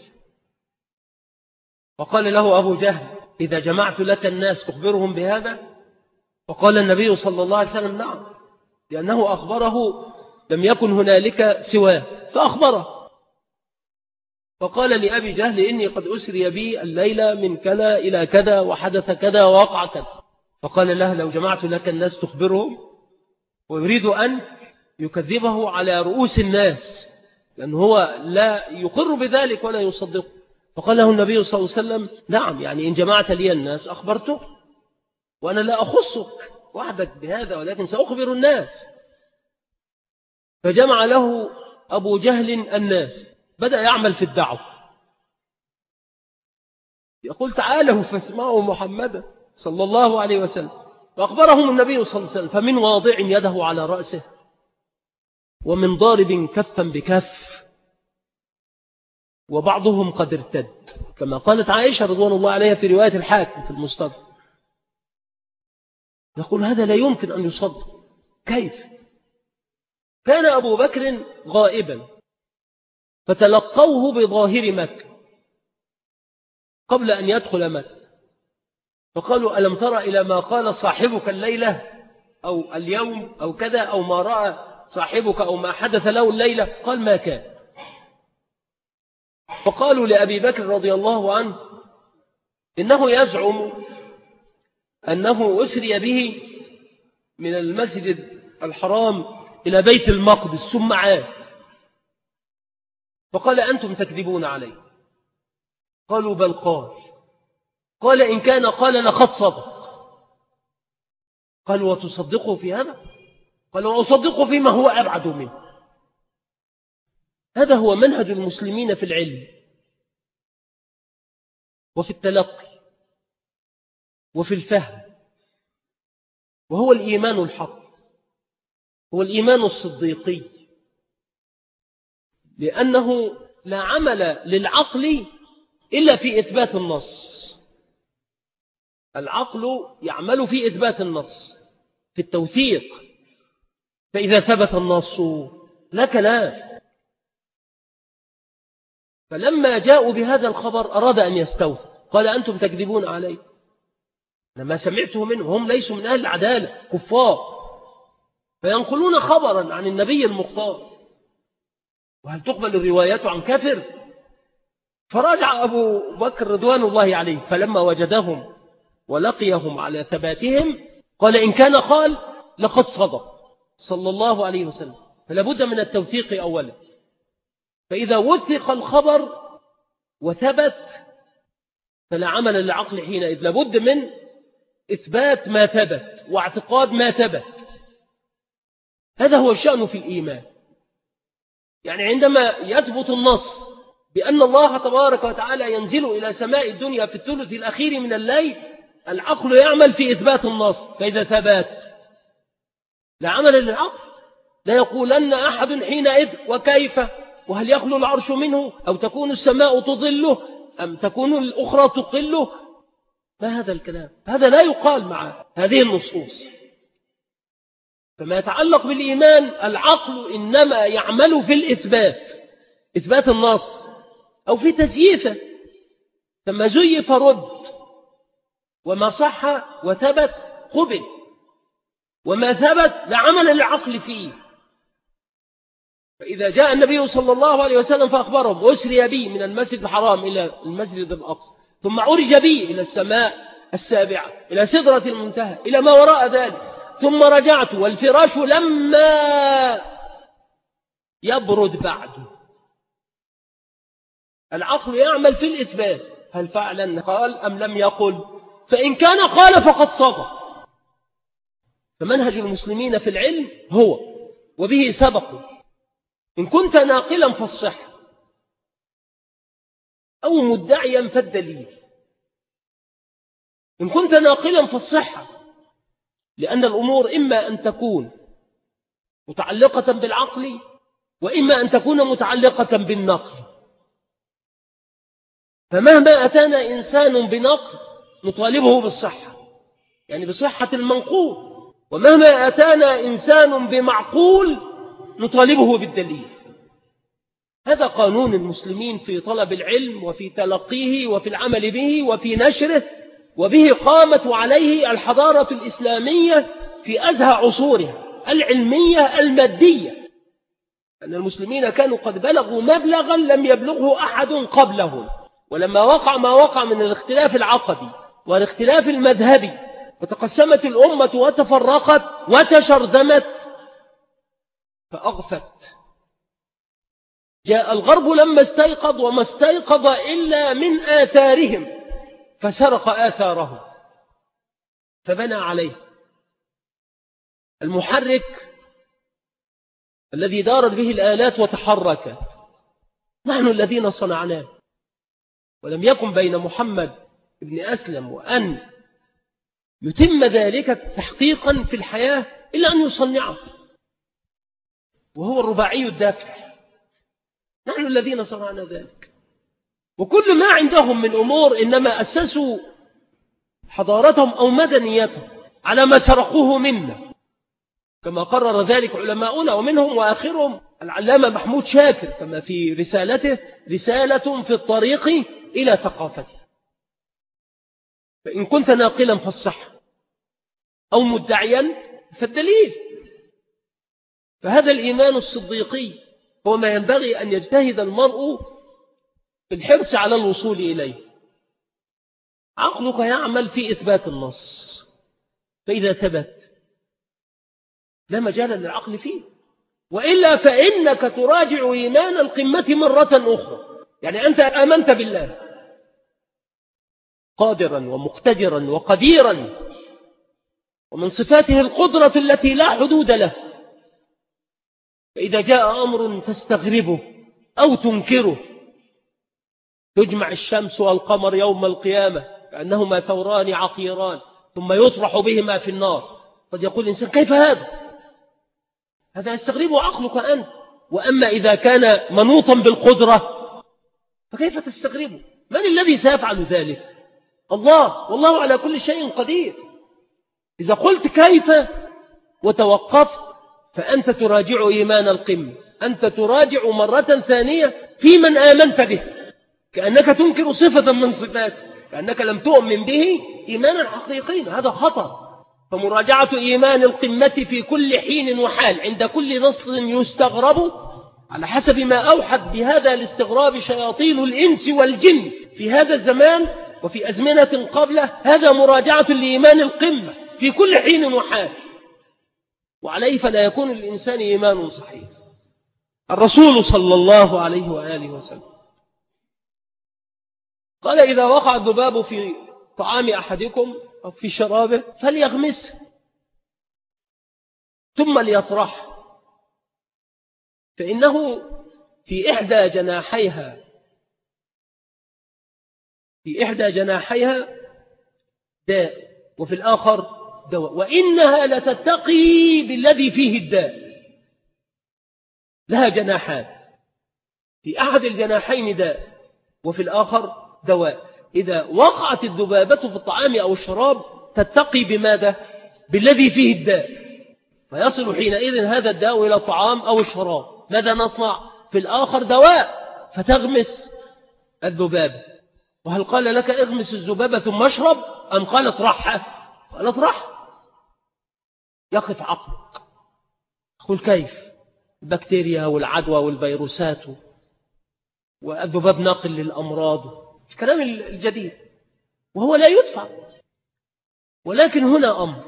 وقال له أبو جهل: إذا جمعت لك الناس تخبرهم بهذا؟ فقال النبي صلى الله عليه وسلم: نعم، لأنه أخبره لم يكن هنالك سواه فأخبره. فقال لأبي جهل: إني قد أسري بي الليلة من كذا إلى كذا وحدث كذا ووقع كذا. فقال له: لو جمعت لك الناس تخبرهم، ويريد أن يكذبه على رؤوس الناس لأنه هو لا يقر بذلك ولا يصدقه. فقال له النبي صلى الله عليه وسلم: نعم، يعني إن جمعت لي الناس أخبرته، وأنا لا أخصك وحدك بهذا ولكن سأخبر الناس. فجمع له أبو جهل الناس، بدأ يعمل في الدعوة، يقول: تعالوا فاسمعوا محمدا صلى الله عليه وسلم. فأخبرهم النبي صلى الله عليه وسلم، فمن واضع يده على رأسه، ومن ضارب كفا بكف، وبعضهم قد ارتد، كما قالت عائشة رضوان الله عليها في رواية الحاكم في المستدرك. يقول: هذا لا يمكن أن يصدق، كيف؟ كان أبو بكر غائبا فتلقوه بظاهر مكة قبل أن يدخل مكة، فقالوا: ألم ترى إلى ما قال صاحبك الليلة أو اليوم أو كذا، أو ما رأى صاحبك أو ما حدث له الليلة؟ قال: ما كان. فقالوا لأبي بكر رضي الله عنه: إنه يزعم أنه أسري به من المسجد الحرام إلى بيت المقدس ثم عاد. فقال: أنتم تكذبون عليه. قالوا: بل قال. قال: إن كان قال لقد صدق. قالوا: وتصدقه في هذا؟ قالوا: وأصدقه فيما هو أبعد منه. هذا هو منهج المسلمين في العلم وفي التلقي وفي الفهم، وهو الإيمان الحق، هو الإيمان الصديقي، لأنه لا عمل للعقل إلا في إثبات النص. العقل يعمل في إثبات النص، في التوثيق، فإذا ثبت النص لا كلام. فلما جاءوا بهذا الخبر أراد أن يستوثق، قال: أنتم تكذبون علي، لما سمعته منهم، هم ليسوا من أهل العدالة، كفار، فينقلون خبرا عن النبي المختار، وهل تقبل الروايات عن كافر؟ فرجع أبو بكر رضوان الله عليه، فلما وجدهم ولقيهم على ثباتهم قال: إن كان قال لقد صدق صلى الله عليه وسلم. فلا بد من التوثيق أولا، فإذا وثق الخبر وثبت فلا عمل للعقل حينئذ، لابد من إثبات ما ثبت واعتقاد ما ثبت. هذا هو الشأن في الإيمان. يعني عندما يثبت النص بأن الله تبارك وتعالى ينزل إلى سماء الدنيا في الثلث الأخير من الليل، العقل يعمل في إثبات النص، فإذا ثبت لا عمل للعقل، لا يقولن أحد حينئذ وكيف، وهل يخلو العرش منه، أو تكون السماء تظله، أم تكون الأخرى تقله. ما هذا الكلام؟ هذا لا يقال مع هذه النصوص. فما يتعلق بالإيمان، العقل إنما يعمل في الإثبات، إثبات النص، أو في تزييفه، فما زيف رد، وما صح وثبت قبل، وما ثبت لا عمل للعقل فيه. فإذا جاء النبي صلى الله عليه وسلم فأخبرهم: أسري بي من المسجد الحرام إلى المسجد الأقصى، ثم عرج بي إلى السماء السابعة، إلى سدرة المنتهى، إلى ما وراء ذلك، ثم رجعت والفراش لما يبرد بعده. العقل يعمل في الإثبات، هل فعلا قال أم لم يقل؟ فإن كان قال فقد صدق. فمنهج المسلمين في العلم هو، وبه سبقوا: إن كنت ناقلا فالصحة، أو مدعيا فالدليل. إن كنت ناقلا فالصحة، لأن الأمور إما أن تكون متعلقة بالعقل، وإما أن تكون متعلقة بالنقل. فمهما أتانا إنسان بنقل نطالبه بالصحة، يعني بصحة المنقول، ومهما أتانا إنسان بمعقول نطالبه بالدليل. هذا قانون المسلمين في طلب العلم وفي تلقيه وفي العمل به وفي نشره، وبه قامت عليه الحضارة الإسلامية في أزهى عصورها العلمية المادية، أن المسلمين كانوا قد بلغوا مبلغا لم يبلغه أحد قبلهم. ولما وقع ما وقع من الاختلاف العقدي والاختلاف المذهبي وتقسمت الأمة وتفرقت وتشرذمت فأغفت، جاء الغرب لما استيقظ وما استيقظ إلا من آثارهم فسرق آثارهم فبنى عليه. المحرك الذي دارت به الآلات وتحركت نحن الذين صنعناه، ولم يكن بين محمد بن أسلم وأن يتم ذلك تحقيقا في الحياة إلا أن يصنعه، وهو الرباعي الدافع. نحن الذين صنعنا ذلك. وكل ما عندهم من أمور إنما أسسوا حضارتهم أو مدنيتهم على ما سرقوه منا، كما قرر ذلك علماؤنا، ومنهم وآخرهم العلامة محمود شاكر كما في رسالته رسالة في الطريق إلى ثقافته. فإن كنت ناقلا فالصح أو مدعيا فالدليل. فهذا الإيمان الصديقي هو ما ينبغي أن يجتهد المرء في الحرص على الوصول إليه. عقلك يعمل في إثبات النص، فإذا ثبت لا مجال للعقل فيه، وإلا فإنك تراجع إيمان القمة مرة أخرى. يعني أنت آمنت بالله قادرا ومقتدرا وقديرا، ومن صفاته القدرة التي لا حدود له، فإذا جاء أمر تستغربه أو تنكره، تجمع الشمس والقمر يوم القيامة كأنهما ثوران عقيران ثم يطرح بهما في النار، قد يقول الإنسان كيف هذا؟ هذا يستغربه عقلك أنت. وأما إذا كان منوطا بالقدرة فكيف تستغربه؟ من الذي سيفعل ذلك؟ الله، والله على كل شيء قدير. إذا قلت كيف وتوقفت فأنت تراجع إيمان القمة، أنت تراجع مرة ثانية في من آمنت به، كأنك تنكر صفة من صفاته، كأنك لم تؤمن به إيمانا حقيقيا. هذا خطر. فمراجعة إيمان القمة في كل حين وحال عند كل نص يستغرب على حسب ما أوحت بهذا الاستغراب شياطين الإنس والجن في هذا الزمان وفي أزمنة قبله، هذا مراجعة لإيمان القمة في كل حين وحال، وعليه فلا يكون للإنسان إيمان صحيح. الرسول صلى الله عليه وآله وسلم قال: إذا وقع الذباب في طعام أحدكم أو في شرابه فليغمسه ثم ليطرح، فإنه في إحدى جناحيها في إحدى جناحيها داء وفي الآخر دواء، وإنها لتتقي بالذي فيه الداء. لها جناحان، في أحد الجناحين داء وفي الآخر دواء. إذا وقعت الذبابة في الطعام أو الشراب تتقي بماذا؟ بالذي فيه الداء، فيصل حينئذ هذا الداء إلى الطعام أو الشراب. ماذا نصنع؟ في الآخر دواء فتغمس الذبابة. وهل قال لك اغمس الذبابة ثم اشرب أم قال اطرحها؟ قال اطرحها. يقف عقلك، قل كيف؟ البكتيريا والعدوى والفيروسات والذباب ناقل للأمراض، الكلام الجديد، وهو لا يدفع. ولكن هنا أمر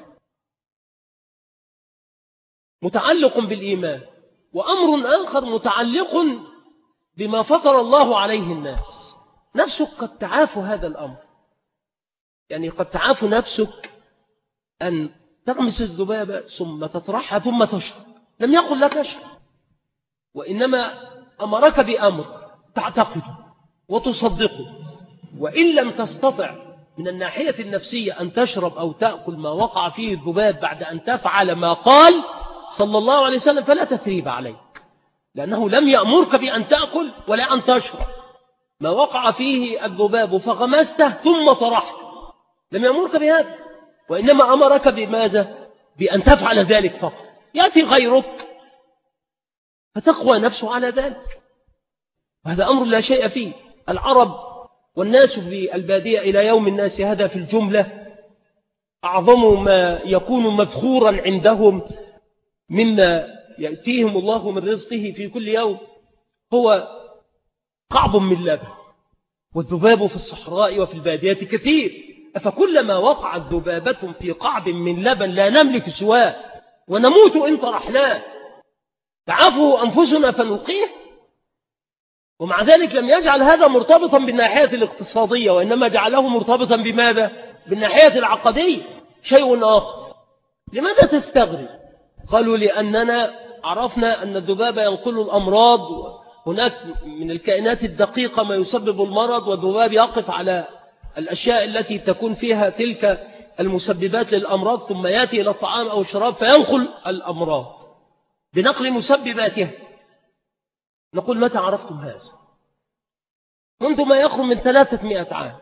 متعلق بالإيمان، وأمر آخر متعلق بما فطر الله عليه الناس. نفسك قد تعاف هذا الأمر، يعني قد تعاف نفسك أن تغمس الذبابة ثم تطرحها ثم تشرب. لم يقل لك اشرب، وإنما أمرك بأمر تعتقده وتصدقه، وإن لم تستطع من الناحية النفسية أن تشرب أو تأكل ما وقع فيه الذباب بعد أن تفعل ما قال صلى الله عليه وسلم فلا تثريب عليك، لأنه لم يأمرك بأن تأكل ولا أن تشرب، ما وقع فيه الذباب فغمسته ثم طرحته، لم يأمرك بهذا، وإنما أمرك بماذا؟ بأن تفعل ذلك فقط. يأتي غيرك فتقوى نفسه على ذلك، وهذا أمر لا شيء فيه. العرب والناس في البادية إلى يوم الناس هذا في الجملة أعظم ما يكون مذخورا عندهم مما يأتيهم الله من رزقه في كل يوم هو قعب من لبن، والذباب في الصحراء وفي البادية كثير، أفكلما وقعت ذبابة في قعب من لبن لا نملك سواه ونموت إن طرحناه تعافه أنفسنا فنلقيه؟ ومع ذلك لم يجعل هذا مرتبطا بالناحية الاقتصادية، وإنما جعله مرتبطا بماذا؟ بالناحية العقدية، شيء آخر. لماذا تستغرب؟ قالوا لأننا عرفنا أن الذباب ينقل الأمراض، هناك من الكائنات الدقيقة ما يسبب المرض، والذباب يقف على الأشياء التي تكون فيها تلك المسببات للأمراض ثم يأتي إلى الطعام أو الشراب فينقل الأمراض بنقل مسبباتها. نقول متى عرفتم هذا؟ منذ ما يقرب من ثلاثمائة عام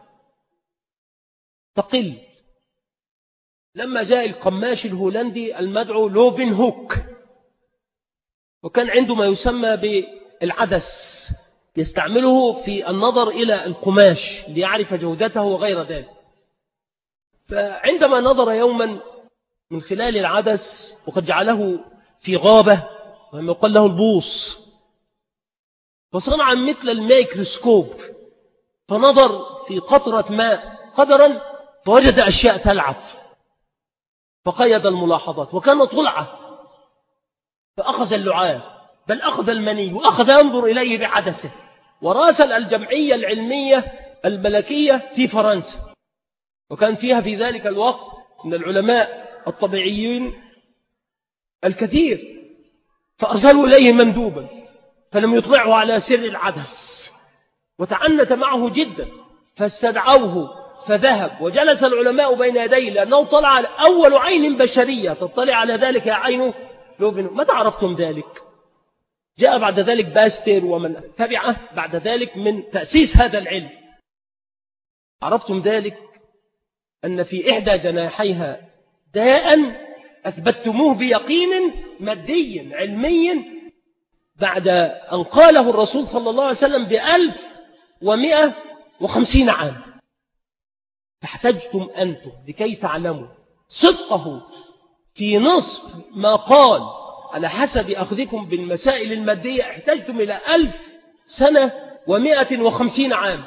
تقل، لما جاء القماش الهولندي المدعو لوفن هوك، وكان عنده ما يسمى بالعدس يستعمله في النظر إلى القماش ليعرف جودته وغير ذلك. فعندما نظر يوما من خلال العدس وقد جعله في غابة وما يقال له البوص، فصنع مثل الميكروسكوب فنظر في قطرة ماء قدرا فوجد أشياء تلعب، فقيد الملاحظات وكان طلعة، فأخذ اللعاب بل أخذ المني وأخذ ينظر إليه بعدسه، وراسل الجمعية العلمية الملكية في فرنسا، وكان فيها في ذلك الوقت من العلماء الطبيعيين الكثير، فأرسلوا إليه مندوبا فلم يطلعه على سر العدس، وتعنت معه جدا، فاستدعوه فذهب وجلس العلماء بين يديه، لأنه طلع أول عين بشرية تطلع على ذلك يا عين لوفن. متى عرفتم ذلك؟ جاء بعد ذلك باستر ومن تبعه بعد ذلك من تأسيس هذا العلم. عرفتم ذلك أن في إحدى جناحيها داء أثبتموه بيقين مادي علمي بعد أن قاله الرسول صلى الله عليه وسلم بألف ومئة وخمسين عام، فاحتجتم أنتم لكي تعلموا صدقه في نصف ما قال على حسب أخذكم بالمسائل المادية، احتجتم إلى ألف سنة ومئة وخمسين عام.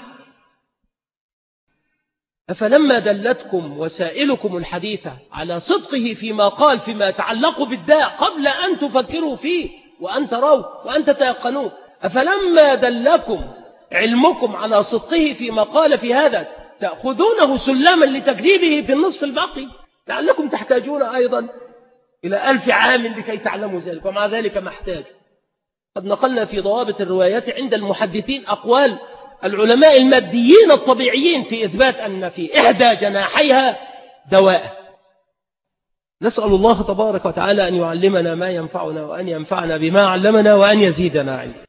أفلما دلتكم وسائلكم الحديثة على صدقه فيما قال فيما يتعلق بالداء قبل أن تفكروا فيه وأن تروا وأن تتيقنوا، أفلما دلكم علمكم على صدقه فيما قال في هذا تأخذونه سلما لتكذيبه في النصف الباقي، لعلكم تحتاجون أيضا إلى ألف عام لكي تعلموا ذلك، ومع ذلك ما احتاج. قد نقلنا في ضوابط الروايات عند المحدثين أقوال العلماء الماديين الطبيعيين في إثبات أن في إحدى جناحيها دواء. نسأل الله تبارك وتعالى أن يعلمنا ما ينفعنا وأن ينفعنا بما علمنا وأن يزيدنا علما.